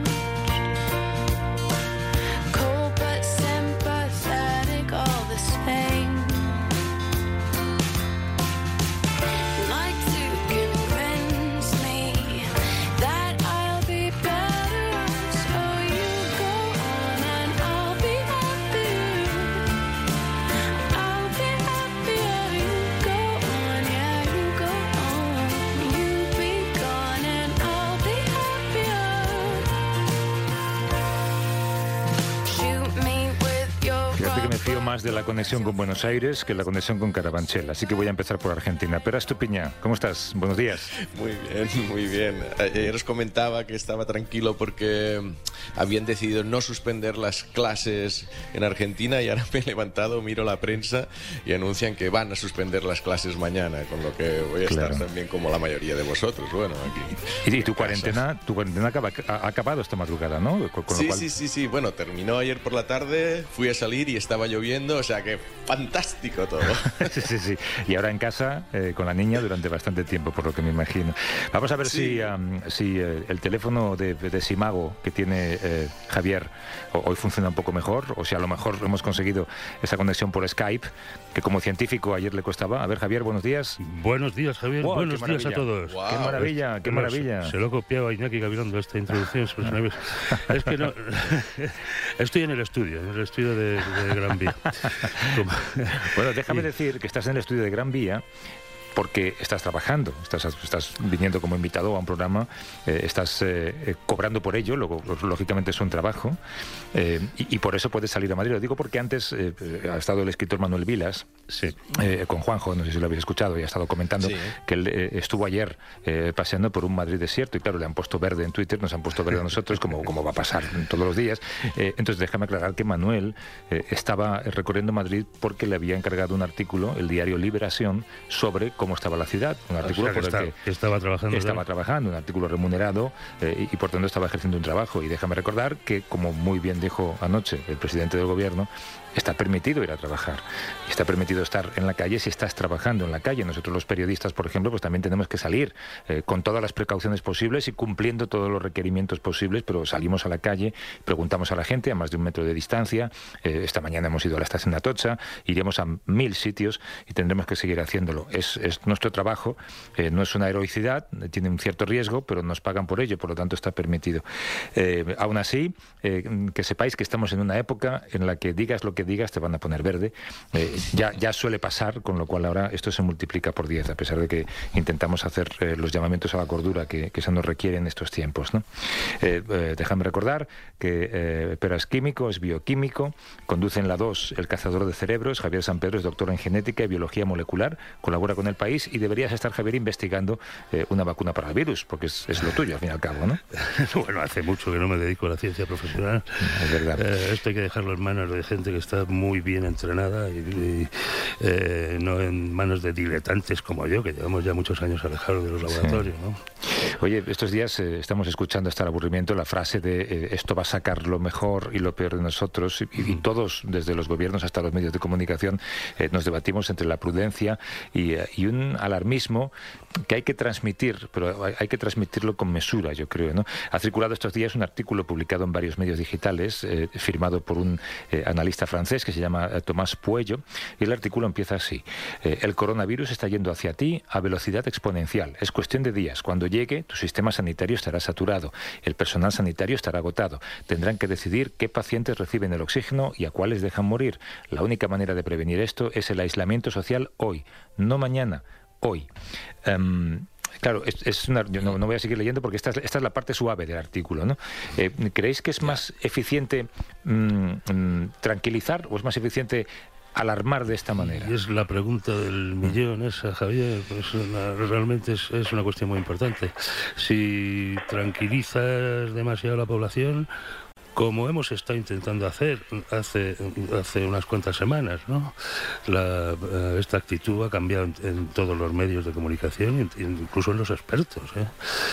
Fío más de la conexión con Buenos Aires que la conexión con Carabanchel, así que voy a empezar por Argentina. Pero Estupiña, ¿cómo estás? Buenos días. Muy bien, muy bien. Ayer os comentaba que estaba tranquilo porque habían decidido no suspender las clases en Argentina y ahora me he levantado, miro la prensa y anuncian que van a suspender las clases mañana, con lo que voy a claro. estar también como la mayoría de vosotros. Bueno, aquí. Y tu cuarentena, tu cuarentena acaba, ha acabado esta madrugada, ¿no? Con, con sí, lo cual... sí, sí, sí. Bueno, terminó ayer por la tarde, fui a salir y estaba lloviendo, o sea que fantástico todo. sí, sí, sí. Y ahora en casa eh, con la niña durante bastante tiempo, por lo que me imagino. Vamos a ver sí. si, um, si eh, el teléfono de, de Simago que tiene eh, Javier o, hoy funciona un poco mejor, o si a lo mejor hemos conseguido esa conexión por Skype, que como científico ayer le costaba. A ver, Javier, buenos días. Buenos días, Javier. Wow, buenos días a todos. Wow. Qué maravilla, qué maravilla. Se, se lo he copiado a Iñaki Gabilondo esta introducción. Es que no... Estoy en el estudio, en el estudio de, de Gran Vía. Bueno, déjame y... decir que estás en el estudio de Gran Vía porque estás trabajando, estás, estás viniendo como invitado a un programa, eh, estás eh, eh, cobrando por ello, luego, lógicamente es un trabajo, eh, y, y por eso puedes salir a Madrid. Lo digo porque antes eh, ha estado el escritor Manuel Vilas, sí. eh, con Juanjo, no sé si lo habéis escuchado, y ha estado comentando sí. que él eh, estuvo ayer eh, paseando por un Madrid desierto, y claro, le han puesto verde en Twitter, nos han puesto verde a nosotros, como, como va a pasar todos los días. Eh, entonces déjame aclarar que Manuel eh, estaba recorriendo Madrid porque le había encargado un artículo, el diario Liberación, sobre cómo estaba la ciudad, un artículo o sea, por el está, que estaba trabajando, estaba ¿verdad? trabajando, un artículo remunerado eh, y por tanto estaba ejerciendo un trabajo. Y déjame recordar que, como muy bien dijo anoche el presidente del gobierno, está permitido ir a trabajar, está permitido estar en la calle si estás trabajando en la calle. Nosotros los periodistas, por ejemplo, pues también tenemos que salir eh, con todas las precauciones posibles y cumpliendo todos los requerimientos posibles, pero salimos a la calle, preguntamos a la gente a más de un metro de distancia. Eh, esta mañana hemos ido a la estación de Atocha, iremos a mil sitios y tendremos que seguir haciéndolo. Es, es nuestro trabajo, eh, no es una heroicidad, tiene un cierto riesgo, pero nos pagan por ello, por lo tanto está permitido. Eh, aún así, eh, que sepáis que estamos en una época en la que digas lo que digas te van a poner verde. Eh, ya, ya suele pasar, con lo cual ahora esto se multiplica por diez, a pesar de que intentamos hacer eh, los llamamientos a la cordura que, que se nos requieren en estos tiempos, ¿no? Eh, eh, déjame recordar que eh, Pera es químico, es bioquímico, conduce en la dos El cazador de cerebros. Javier San Pedro es doctor en genética y biología molecular, colabora con El País y deberías estar, Javier, investigando eh, una vacuna para el virus, porque es, es lo tuyo, al fin y al cabo, ¿no? Bueno, hace mucho que no me dedico a la ciencia profesional. Es verdad. Eh, esto hay que dejarlo en manos de gente que está muy bien entrenada y, y eh, no en manos de diletantes como yo, que llevamos ya muchos años alejados de los laboratorios, sí. ¿no? Oye, estos días eh, estamos escuchando hasta el aburrimiento la frase de eh, esto va a sacar lo mejor y lo peor de nosotros, y, y todos, desde los gobiernos hasta los medios de comunicación, eh, nos debatimos entre la prudencia y, eh, y un alarmismo que hay que transmitir, pero hay, hay que transmitirlo con mesura, yo creo, ¿no? Ha circulado estos días un artículo publicado en varios medios digitales, eh, firmado por un eh, analista francés que se llama eh, Tomás Puello, y el artículo empieza así. Eh, el coronavirus está yendo hacia ti a velocidad exponencial. Es cuestión de días. Cuando llegue, tu sistema sanitario estará saturado. El personal sanitario estará agotado. Tendrán que decidir qué pacientes reciben el oxígeno y a cuáles dejan morir. La única manera de prevenir esto es el aislamiento social hoy, no mañana, hoy. Um, Claro, es, es una, yo no, no voy a seguir leyendo porque esta es, esta es la parte suave del artículo, ¿no? Eh, ¿Creéis que es más eficiente mmm, mmm, tranquilizar o es más eficiente alarmar de esta manera? Y es la pregunta del millón esa, Javier. Pues una, realmente es, es una cuestión muy importante. Si tranquilizas demasiado a la población, como hemos estado intentando hacer hace, hace unas cuantas semanas, ¿no? La, esta actitud ha cambiado en, en todos los medios de comunicación, incluso en los expertos, ¿eh?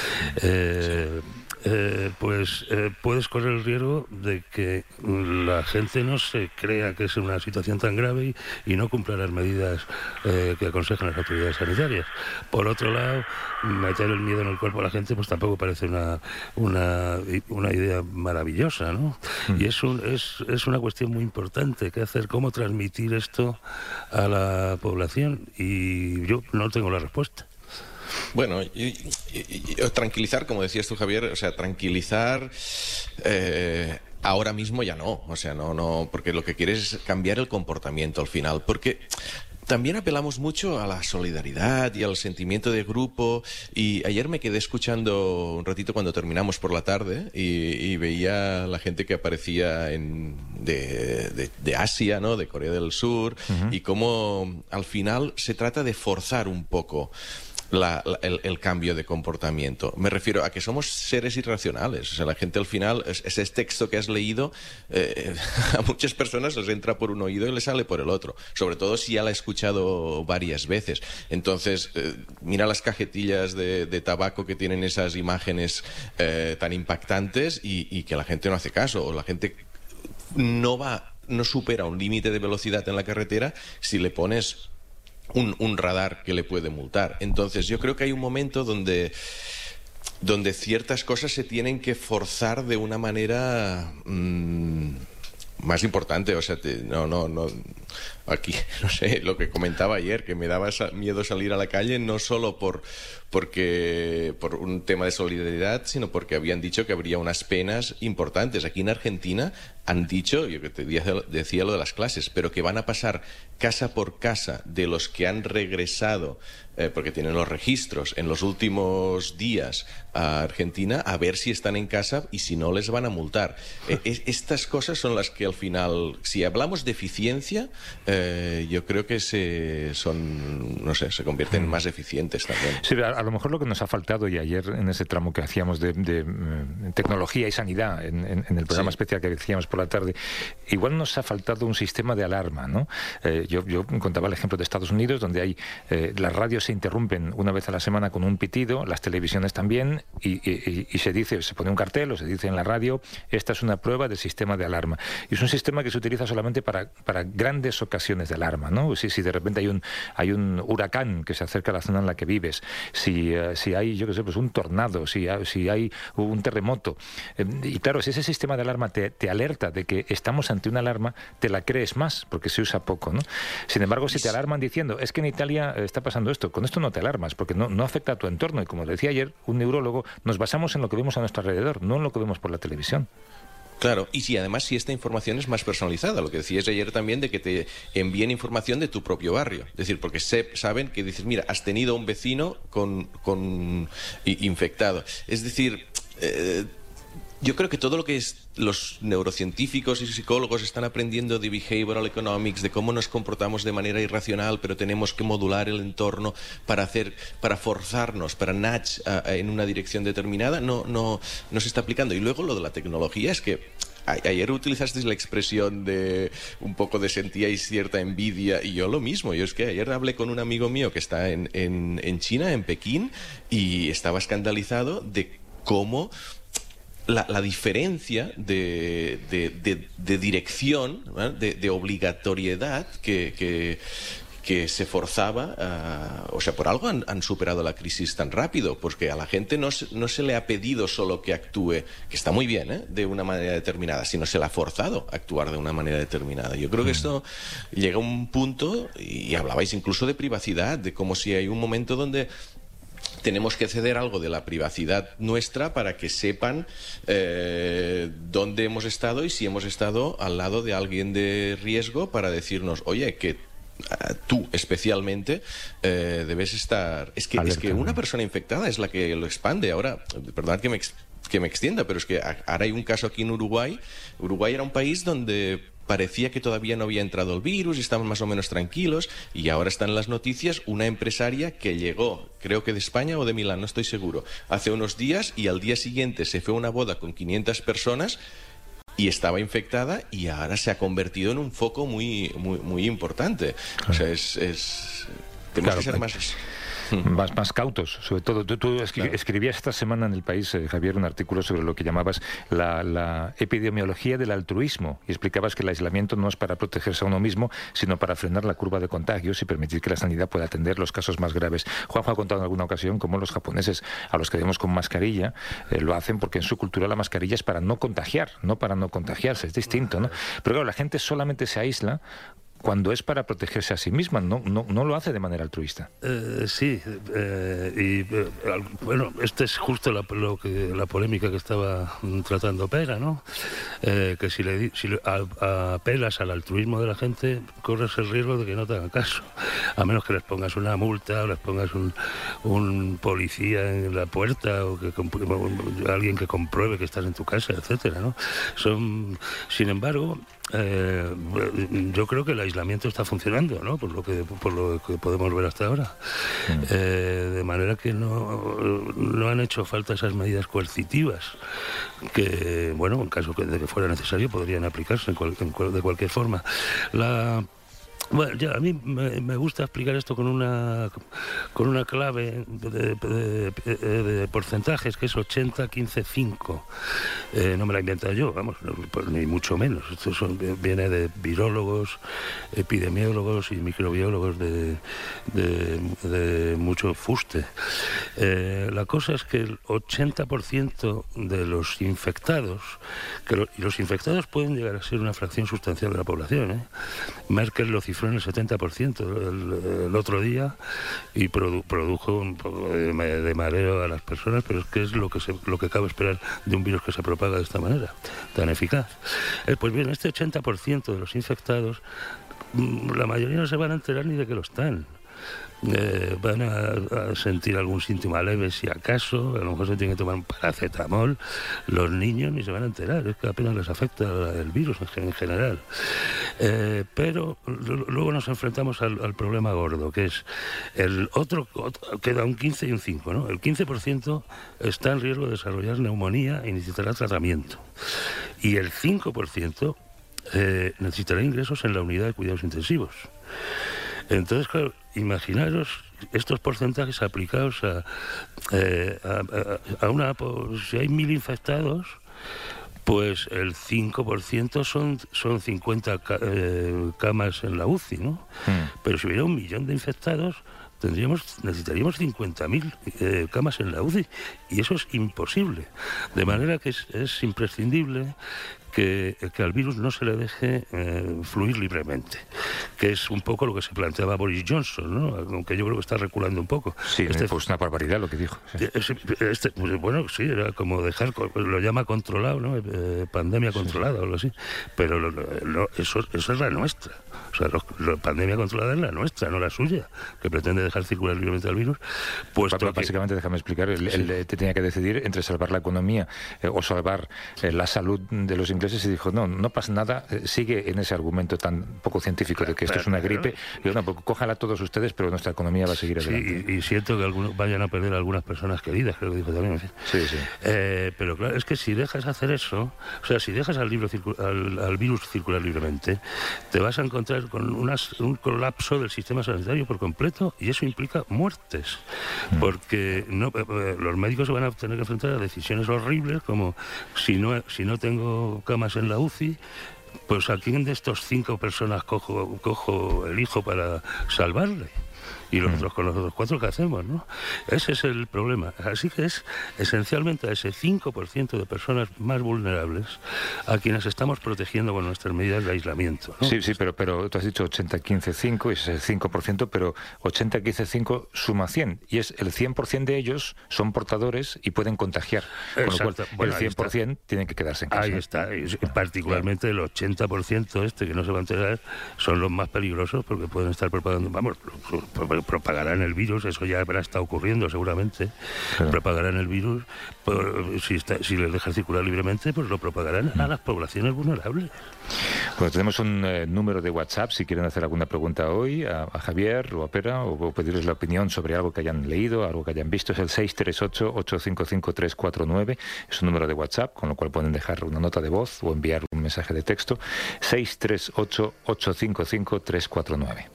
Eh, eh, pues eh, puedes correr el riesgo de que la gente no se crea que es una situación tan grave y, y no cumpla las medidas eh, que aconsejan las autoridades sanitarias. Por otro lado, meter el miedo en el cuerpo a la gente pues tampoco parece una, una, una idea maravillosa, ¿no? Mm. Y es, un, es, es una cuestión muy importante, qué hacer, cómo transmitir esto a la población, y yo no tengo la respuesta. Bueno, y, y, y, tranquilizar, como decías tú, Javier, o sea, tranquilizar eh, ahora mismo ya no, o sea, no, no, porque lo que quieres es cambiar el comportamiento al final, porque también apelamos mucho a la solidaridad y al sentimiento de grupo, y ayer me quedé escuchando un ratito cuando terminamos por la tarde y, y veía la gente que aparecía en, de, de, de Asia, ¿no? De Corea del Sur, uh-huh. y cómo al final se trata de forzar un poco La, la, el, el cambio de comportamiento. Me refiero a que somos seres irracionales. O sea, la gente al final, ese texto que has leído, eh, a muchas personas les entra por un oído y les sale por el otro. Sobre todo si ya la he escuchado varias veces. Entonces, eh, mira las cajetillas de, de tabaco que tienen esas imágenes eh, tan impactantes y, y que la gente no hace caso. O la gente no va, no supera un límite de velocidad en la carretera si le pones Un, un radar que le puede multar. Entonces yo creo que hay un momento donde, donde ciertas cosas se tienen que forzar de una manera mmm, más importante. O sea, te, no, no, no. Aquí, no sé, lo que comentaba ayer, que me daba miedo salir a la calle, no solo por, porque, por un tema de solidaridad, sino porque habían dicho que habría unas penas importantes. Aquí en Argentina han dicho, yo que te decía lo de las clases, pero que van a pasar casa por casa de los que han regresado, eh, porque tienen los registros, en los últimos días a Argentina, a ver si están en casa y si no les van a multar. Eh, es, estas cosas son las que al final, si hablamos de eficiencia, eh, yo creo que se son, no sé, se convierten en más eficientes también. Sí, a, a lo mejor lo que nos ha faltado, y ayer en ese tramo que hacíamos de, de, de tecnología y sanidad, en, en, en el programa sí. especial que decíamos por la tarde, igual nos ha faltado un sistema de alarma, ¿no? Eh, yo, yo contaba el ejemplo de Estados Unidos, donde hay eh, las radios se interrumpen una vez a la semana con un pitido, las televisiones también, y, y, y se dice, se pone un cartel o se dice en la radio, esta es una prueba del sistema de alarma. Y es un sistema que se utiliza solamente para, para grandes ocasiones de alarma, ¿no? Si, si de repente hay un, hay un huracán que se acerca a la zona en la que vives, si, uh, si hay, yo qué sé, pues un tornado, si, si hay un terremoto. Eh, y claro, si ese sistema de alarma te, te alerta de que estamos ante una alarma, te la crees más, porque se usa poco, ¿no? Sin embargo, si te alarman diciendo, es que en Italia está pasando esto, con esto no te alarmas, porque no, no afecta a tu entorno. Y como decía ayer un neurólogo, nos basamos en lo que vemos a nuestro alrededor, no en lo que vemos por la televisión. Claro, y si además si esta información es más personalizada, lo que decías ayer también de que te envíen información de tu propio barrio, es decir, porque se, saben que dices, mira, has tenido un vecino con, con y, infectado, es decir, eh, yo creo que todo lo que es los neurocientíficos y psicólogos están aprendiendo de behavioral economics, de cómo nos comportamos de manera irracional, pero tenemos que modular el entorno para hacer, para forzarnos, para nudge uh, en una dirección determinada, no, no, no se está aplicando. Y luego lo de la tecnología es que ayer utilizasteis la expresión de un poco de sentíais cierta envidia, y yo lo mismo. Yo es que ayer hablé con un amigo mío que está en, en, en China, en Pekín, y estaba escandalizado de cómo La, la diferencia de, de, de, de dirección, ¿eh? de, de obligatoriedad que, que, que se forzaba, uh, o sea, por algo han, han superado la crisis tan rápido, porque a la gente no se, no se le ha pedido solo que actúe, que está muy bien, ¿eh? de una manera determinada, sino se le ha forzado a actuar de una manera determinada. Yo creo que esto llega a un punto, y hablabais incluso de privacidad, de como si hay un momento donde tenemos que ceder algo de la privacidad nuestra para que sepan eh, dónde hemos estado y si hemos estado al lado de alguien de riesgo, para decirnos, oye, que uh, tú especialmente eh, debes estar... Es que, es que una persona infectada es la que lo expande. Ahora, perdón que me, que me extienda, pero es que ahora hay un caso aquí en Uruguay. Uruguay era un país donde parecía que todavía no había entrado el virus y estaban más o menos tranquilos, y ahora están en las noticias una empresaria que llegó, creo que de España o de Milán, no estoy seguro, hace unos días, y al día siguiente se fue a una boda con quinientas personas y estaba infectada, y ahora se ha convertido en un foco muy muy muy importante. O sea, es, es... tenemos claro, que ser más... Más, más cautos, sobre todo. Tú, tú escri claro. escribías esta semana en El País, eh, Javier, un artículo sobre lo que llamabas la, la epidemiología del altruismo, y explicabas que el aislamiento no es para protegerse a uno mismo, sino para frenar la curva de contagios y permitir que la sanidad pueda atender los casos más graves. Juanjo ha contado en alguna ocasión cómo los japoneses, a los que vemos con mascarilla, eh, lo hacen porque en su cultura la mascarilla es para no contagiar, no para no contagiarse, es distinto, ¿no? Pero claro, la gente solamente se aísla cuando es para protegerse a sí misma, no, no, no lo hace de manera altruista. Eh, sí, eh, y eh, bueno, esta es justo la, lo que, la polémica que estaba tratando Pera, ¿no? Eh, que si, le, si le, a, apelas al altruismo de la gente, corres el riesgo de que no te hagan caso, a menos que les pongas una multa o les pongas un, un policía en la puerta, o que alguien que compruebe que estás en tu casa, etcétera, ¿no? Son, sin embargo, Eh, yo creo que el aislamiento está funcionando, ¿no? Por lo que por lo que podemos ver hasta ahora, mm. eh, de manera que no no han hecho falta esas medidas coercitivas que, bueno, en caso de que fuera necesario, podrían aplicarse en cual, en cual, de cualquier forma. La Bueno, ya, a mí me, me gusta explicar esto con una con una clave de, de, de, de porcentajes, que es ochenta, quince, cinco. Eh, no me la he inventado yo, vamos, no, pues, ni mucho menos. Esto son, viene de virólogos, epidemiólogos y microbiólogos de, de, de mucho fuste. Eh, la cosa es que el ochenta por ciento de los infectados, que lo, y los infectados pueden llegar a ser una fracción sustancial de la población, ¿eh? Merkel lo cifró en el setenta por ciento el, el otro día, y produ, produjo un poco de, de mareo a las personas, pero es que es lo que, se, lo que cabe esperar de un virus que se propaga de esta manera, tan eficaz. Eh, pues bien, este ochenta por ciento de los infectados, la mayoría no se van a enterar ni de que lo están. Eh, van a, a sentir algún síntoma leve si acaso, a lo mejor se tienen que tomar un paracetamol. Los niños ni se van a enterar, es que apenas les afecta el virus en general. Eh, pero luego nos enfrentamos al, al problema gordo, que es el otro, otro, queda un quince y un cinco, ¿no? El quince por ciento está en riesgo de desarrollar neumonía y necesitará tratamiento, y el cinco por ciento eh, necesitará ingresos en la unidad de cuidados intensivos. Entonces, claro, imaginaros estos porcentajes aplicados a, eh, a, a una... Pues, si hay mil infectados, pues el cinco por ciento son, son cincuenta eh, camas en la U C I, ¿no? Mm. Pero si hubiera un millón de infectados, tendríamos, necesitaríamos cincuenta mil eh, camas en la U C I, y eso es imposible. De manera que es, es imprescindible Que, que al virus no se le deje eh, fluir libremente, que es un poco lo que se planteaba Boris Johnson, ¿no? Aunque yo creo que está reculando un poco. Sí, este, pues una barbaridad lo que dijo. Sí. Este, este, bueno, sí, era como dejar, lo llama controlado, ¿no? Eh, pandemia controlada, sí, o algo así, pero lo, lo, eso, eso es la nuestra. O sea, lo, lo, pandemia controlada es la nuestra, no la suya, que pretende dejar circular libremente el virus. Pues básicamente, déjame explicar, él, sí. él te tenía que decidir entre salvar la economía eh, o salvar eh, la salud de los ingleses y dijo, no, no pasa nada, eh, sigue en ese argumento tan poco científico de que esto es una gripe. Y yo, no, pues cójala todos ustedes, pero nuestra economía va a seguir adelante. Sí, y, y siento que algunos vayan a perder a algunas personas queridas, creo que dijo también. Sí, sí. Eh, pero claro, es que si dejas hacer eso, o sea, si dejas al, libro circu- al, al virus circular libremente, te vas a encontrar con unas, un colapso del sistema sanitario por completo y eso implica muertes. Mm. Porque no, eh, los médicos se van a tener que enfrentar a decisiones horribles como si no, si no tengo camas en la U C I, pues a quién de estos cinco personas cojo, cojo elijo para salvarle. Y los otros con los otros cuatro, ¿qué hacemos, no? Ese es el problema. Así que es esencialmente a ese cinco por ciento de personas más vulnerables a quienes estamos protegiendo con nuestras medidas de aislamiento, ¿no? Sí, sí, pero, pero tú has dicho ochenta, quince, cinco, y ese es el cinco por ciento, pero ochenta, quince, cinco suma cien. Y es el cien por ciento de ellos son portadores y pueden contagiar. Con lo cual, bueno, el cien por ciento tienen que quedarse en casa. Ahí está. Y particularmente el ochenta por ciento este que no se va a enterar son los más peligrosos porque pueden estar propagando, vamos, propagarán el virus, eso ya habrá estado ocurriendo seguramente, claro. Propagarán el virus, por, si, está, si les dejan circular libremente, pues lo propagarán a las poblaciones vulnerables. Bueno, tenemos un eh, número de WhatsApp, si quieren hacer alguna pregunta hoy a, a Javier o a Pera, o, o pedirles la opinión sobre algo que hayan leído, algo que hayan visto, es el seis tres ocho, ocho cinco cinco, tres cuatro nueve, es un número de WhatsApp, con lo cual pueden dejar una nota de voz o enviar un mensaje de texto, seis tres ocho, ocho cinco cinco, tres cuatro nueve.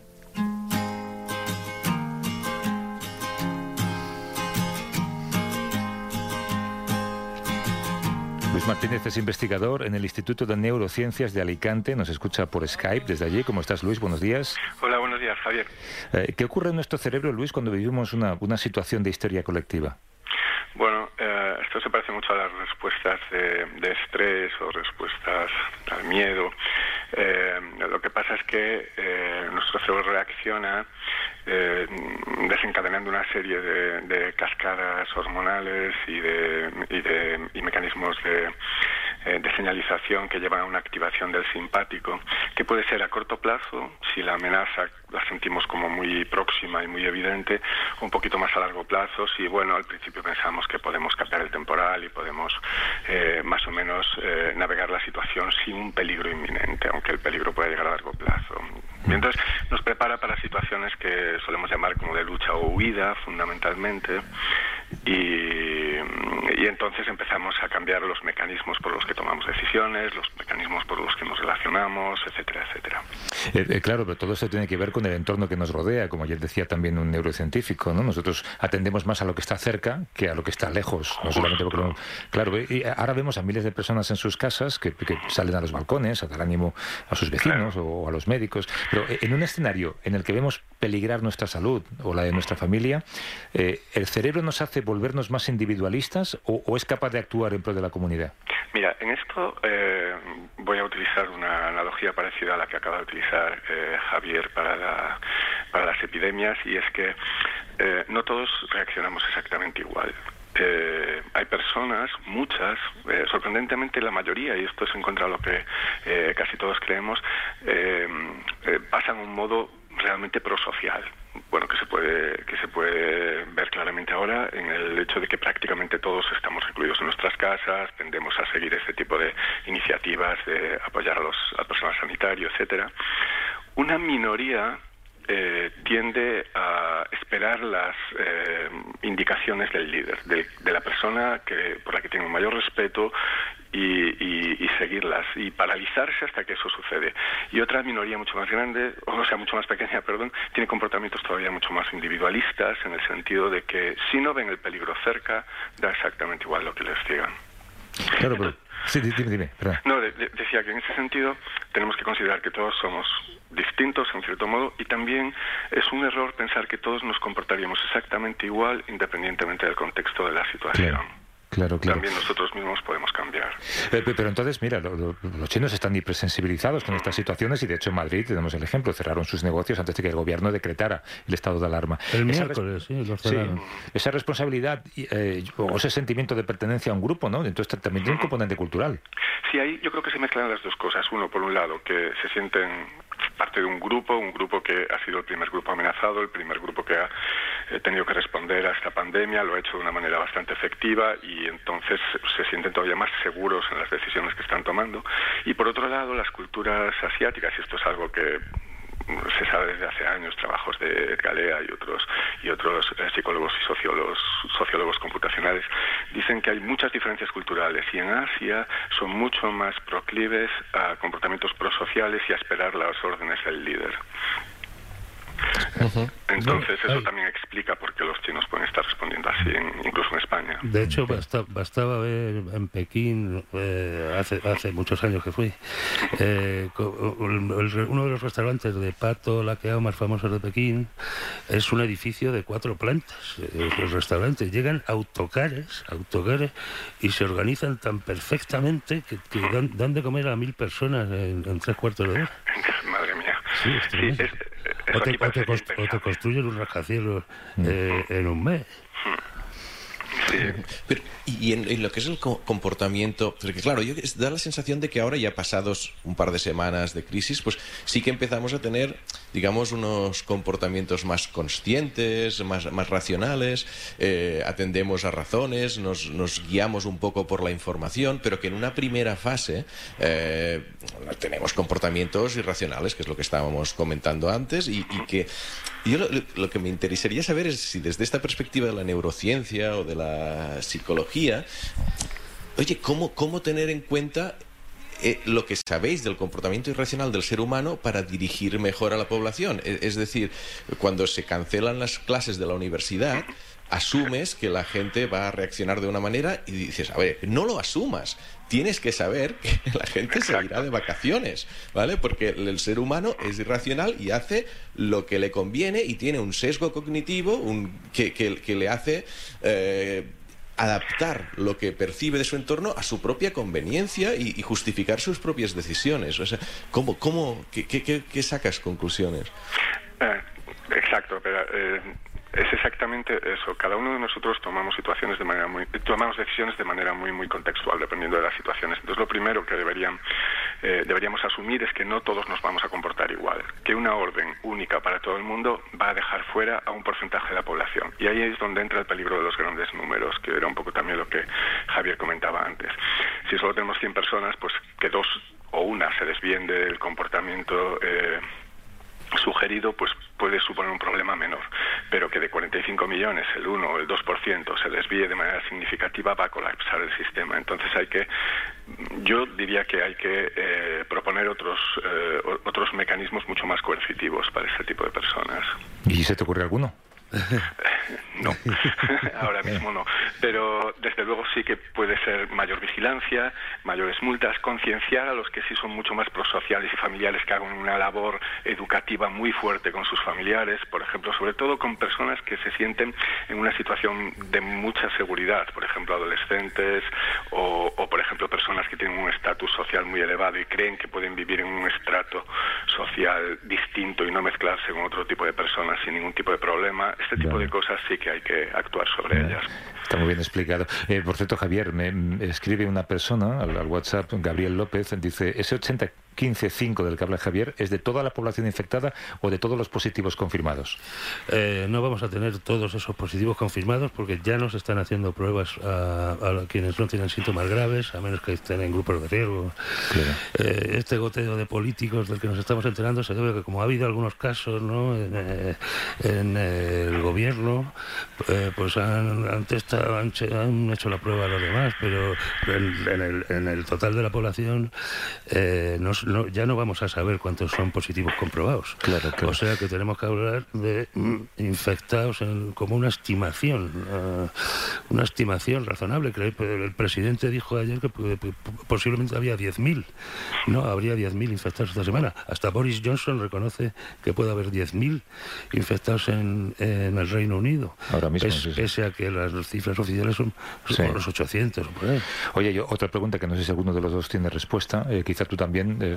Luis Martínez es investigador en el Instituto de Neurociencias de Alicante. Nos escucha por Skype desde allí. ¿Cómo estás, Luis? Buenos días. Hola, buenos días, Javier. Eh, ¿Qué ocurre en nuestro cerebro, Luis, cuando vivimos una, una situación de histeria colectiva? Bueno, eh, esto se parece mucho a las respuestas de, de estrés o respuestas al miedo. Eh, lo que pasa es que eh, nuestro cerebro reacciona eh, desencadenando una serie de, de cascadas hormonales y de, y de y mecanismos de, eh, de señalización que llevan a una activación del simpático, que puede ser a corto plazo, si la amenaza la sentimos como muy próxima y muy evidente, un poquito más a largo plazo, si, bueno, al principio pensamos que podemos captar el temporal y podemos eh, más o menos eh, navegar la situación sin un peligro inminente, aunque el peligro pueda llegar a largo plazo. Y entonces nos prepara para situaciones que solemos llamar como de lucha o huida, fundamentalmente, y, y entonces empezamos a cambiar los mecanismos por los que tomamos decisiones, los mecanismos por los que nos relacionamos, etcétera, etcétera. Eh, eh, claro, pero todo esto tiene que ver con el entorno que nos rodea, como ayer decía también un neurocientífico, ¿no? Nosotros atendemos más a lo que está cerca que a lo que está lejos, no solamente porque lo, claro, y ahora vemos a miles de personas en sus casas que, que salen a los balcones a dar ánimo a sus vecinos, claro, o a los médicos, pero en un escenario en el que vemos peligrar nuestra salud o la de nuestra familia, eh, ¿el cerebro nos hace volvernos más individualistas o, o es capaz de actuar en pro de la comunidad? Mira, en esto eh, voy a utilizar una analogía parecida a la que acaba de utilizar eh, Javier para, la, para las epidemias, y es que eh, no todos reaccionamos exactamente igual. Eh, hay personas, muchas, eh, sorprendentemente la mayoría, y esto es en contra de lo que eh, casi todos creemos, eh, eh, pasan un modo realmente prosocial. Bueno, que se puede que se puede ver claramente ahora en el hecho de que prácticamente todos estamos recluidos en nuestras casas, tendemos a seguir este tipo de iniciativas de apoyar a los al personal sanitario, etcétera. Una minoría Eh, tiende a esperar las eh, indicaciones del líder, de, de la persona que por la que tiene un mayor respeto y, y, y seguirlas y paralizarse hasta que eso sucede. Y otra minoría mucho más grande, o sea, mucho más pequeña, perdón, tiene comportamientos todavía mucho más individualistas, en el sentido de que si no ven el peligro cerca, da exactamente igual lo que les digan. Claro, pero... Sí, dime, dime, perdón. No, de, de, decía que en ese sentido tenemos que considerar que todos somos distintos, en cierto modo, y también es un error pensar que todos nos comportaríamos exactamente igual independientemente del contexto de la situación. Claro. Claro, claro. También nosotros mismos podemos cambiar. Pero, pero entonces, mira, lo, lo, los chinos están hipersensibilizados con estas situaciones y, de hecho, en Madrid tenemos el ejemplo, cerraron sus negocios antes de que el gobierno decretara el estado de alarma. El esa miércoles, sí, lo cerraron. Sí, esa responsabilidad eh, o ese sentimiento de pertenencia a un grupo, ¿no? Entonces también tiene un componente cultural. Sí, ahí yo creo que se mezclan las dos cosas. Uno, por un lado, que se sienten parte de un grupo, un grupo que ha sido el primer grupo amenazado, el primer grupo que ha eh, tenido que responder a esta pandemia, lo ha hecho de una manera bastante efectiva y entonces se sienten todavía más seguros en las decisiones que están tomando. Y por otro lado, las culturas asiáticas, y esto es algo que se sabe desde hace años, trabajos de Galea y otros y otros eh, psicólogos y sociólogos, sociólogos computacionales, dicen que hay muchas diferencias culturales y en Asia son mucho más proclives a comportamientos prosociales y a esperar las órdenes del líder. Uh-huh. Entonces eso también explica por qué los chinos pueden estar respondiendo así, en, incluso en España. De hecho, basta, bastaba ver en Pekín, eh, hace, hace muchos años que fui, eh, uno de los restaurantes de pato laqueado más famosos de Pekín es un edificio de cuatro plantas. Los restaurantes llegan autocares, autocares y se organizan tan perfectamente que, que dan, dan de comer a mil personas en, en tres cuartos de hora. Madre mía. Sí, sí, es, o, te, o, te cost, o te construyen un rascacielos eh, en un mes. Sí. Pero, y en, en lo que es el comportamiento, porque claro, yo, da la sensación de que ahora, ya pasados un par de semanas de crisis, pues sí que empezamos a tener, digamos, unos comportamientos más conscientes, más, más racionales, eh, atendemos a razones, nos, nos guiamos un poco por la información, pero que en una primera fase eh, tenemos comportamientos irracionales, que es lo que estábamos comentando antes, y, y que yo lo, lo que me interesaría saber es si desde esta perspectiva de la neurociencia o de la psicología, oye, ¿cómo, cómo tener en cuenta eh, lo que sabéis del comportamiento irracional del ser humano para dirigir mejor a la población? Es, es decir, cuando se cancelan las clases de la universidad, asumes que la gente va a reaccionar de una manera y dices, a ver, no lo asumas. Tienes que saber que la gente se irá de vacaciones, ¿vale? Porque el ser humano es irracional y hace lo que le conviene y tiene un sesgo cognitivo un, que, que, que le hace eh, adaptar lo que percibe de su entorno a su propia conveniencia y, y justificar sus propias decisiones. O sea, ¿cómo, cómo, qué, qué, qué, qué sacas conclusiones? Eh, exacto, pero... Eh... Es exactamente eso. Cada uno de nosotros tomamos situaciones de manera muy, tomamos decisiones de manera muy muy contextual, dependiendo de las situaciones. Entonces, lo primero que deberían, eh, deberíamos asumir es que no todos nos vamos a comportar igual. Que una orden única para todo el mundo va a dejar fuera a un porcentaje de la población. Y ahí es donde entra el peligro de los grandes números, que era un poco también lo que Javier comentaba antes. Si solo tenemos cien personas, pues que dos o una se desvíen del comportamiento eh, sugerido, pues puede suponer un problema menor, pero que de cuarenta y cinco millones el uno o el dos por ciento se desvíe de manera significativa, va a colapsar el sistema. Entonces hay que, yo diría que hay que eh, proponer otros eh, otros mecanismos mucho más coercitivos para este tipo de personas. ¿Y se te ocurre alguno? No, ahora mismo no, pero desde luego sí que puede ser mayor vigilancia, mayores multas, concienciar a los que sí son mucho más prosociales y familiares, que hagan una labor educativa muy fuerte con sus familiares, por ejemplo, sobre todo con personas que se sienten en una situación de mucha seguridad, por ejemplo, adolescentes o, o por ejemplo, personas que tienen un estatus social muy elevado y creen que pueden vivir en un estrato social distinto y no mezclarse con otro tipo de personas sin ningún tipo de problema. Este tipo claro. de cosas sí que hay que actuar sobre ellas. Está muy bien explicado. Eh, por cierto, Javier, me, me escribe una persona al, al WhatsApp, Gabriel López, dice, ese ochenta quince cinco del que habla Javier, ¿es de toda la población infectada o de todos los positivos confirmados? Eh, no vamos a tener todos esos positivos confirmados porque ya nos están haciendo pruebas a, a quienes no tienen síntomas graves, a menos que estén en grupos de riesgo. Claro. Eh, este goteo de políticos del que nos estamos enterando se debe a que, como ha habido algunos casos, ¿no?, en, eh, en eh, el gobierno, eh, pues han, han, testado, han, han hecho la prueba a los demás, pero en, en, el, en el total de la población eh, no No, ya no vamos a saber cuántos son positivos comprobados. Claro, claro. O sea que tenemos que hablar de mm, infectados en, como una estimación, uh, una estimación razonable. Que el, el presidente dijo ayer que, que, que posiblemente había diez mil, ¿no? Habría diez mil infectados esta semana. Hasta Boris Johnson reconoce que puede haber diez mil infectados en, en el Reino Unido. Ahora mismo, Pes, sí, sí. Pese a que las cifras oficiales son, son sí. los ochocientos. O por ahí. Oye, yo otra pregunta que no sé si alguno de los dos tiene respuesta. Eh, quizá tú también... Eh,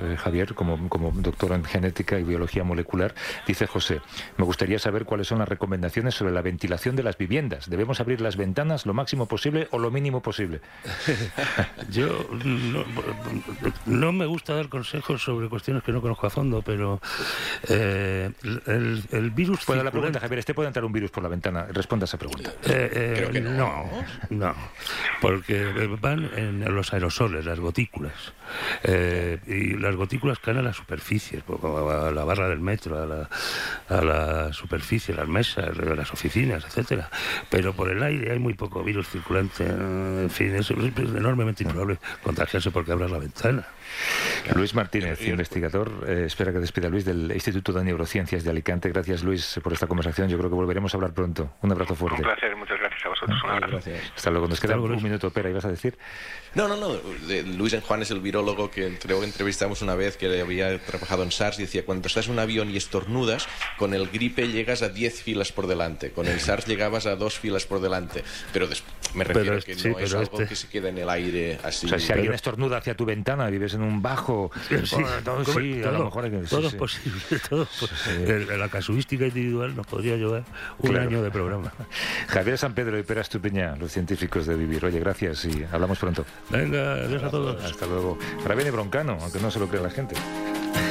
eh, Javier, como, como doctor en genética y biología molecular. Dice José, me gustaría saber cuáles son las recomendaciones sobre la ventilación de las viviendas. ¿Debemos abrir las ventanas lo máximo posible o lo mínimo posible? Yo no, no me gusta dar consejos sobre cuestiones que no conozco a fondo, pero eh, el, el virus... Pues la pregunta, Javier, ¿este puede entrar un virus por la ventana? Responda a esa pregunta. Eh, eh, Creo que no. no, no, porque van en los aerosoles, las gotículas, eh, y las gotículas caen a las superficies, a la barra del metro, a la, a la superficie, las mesas, las oficinas, etcétera. Pero por el aire hay muy poco virus circulante, en fin, es, es enormemente improbable contagiarse porque abras la ventana. Luis Martínez, investigador, eh, espera que despida Luis del Instituto de Neurociencias de Alicante. Gracias, Luis, por esta conversación. Yo creo que volveremos a hablar pronto. Un abrazo fuerte. Un placer, muchas gracias a vosotros. Un abrazo. Gracias. Hasta luego. Nos queda un Luis. minuto. Pera, ¿ibas a decir? No, no, no. Luis Juan es el virólogo que creo que entrevistamos una vez, que había trabajado en SARS, y decía, cuando estás en un avión y estornudas, con el gripe llegas a diez filas por delante, con el SARS llegabas a dos filas por delante. Pero me refiero a que sí, no es algo este... que se queda en el aire así. O sea, si pero... alguien estornuda hacia tu ventana, vives en un bajo... Sí, bueno, todo, sí, todo, a lo mejor hay que... todo sí, es sí. posible, todo es posible. Sí. La casuística individual nos podría llevar un claro. año de programa. Javier San Pedro y Pera Estupiñá, los científicos de Vivir. Oye, gracias y hablamos pronto. Venga, adiós a todos. Hasta luego. Ahora viene Broncano, aunque no se lo crea la gente.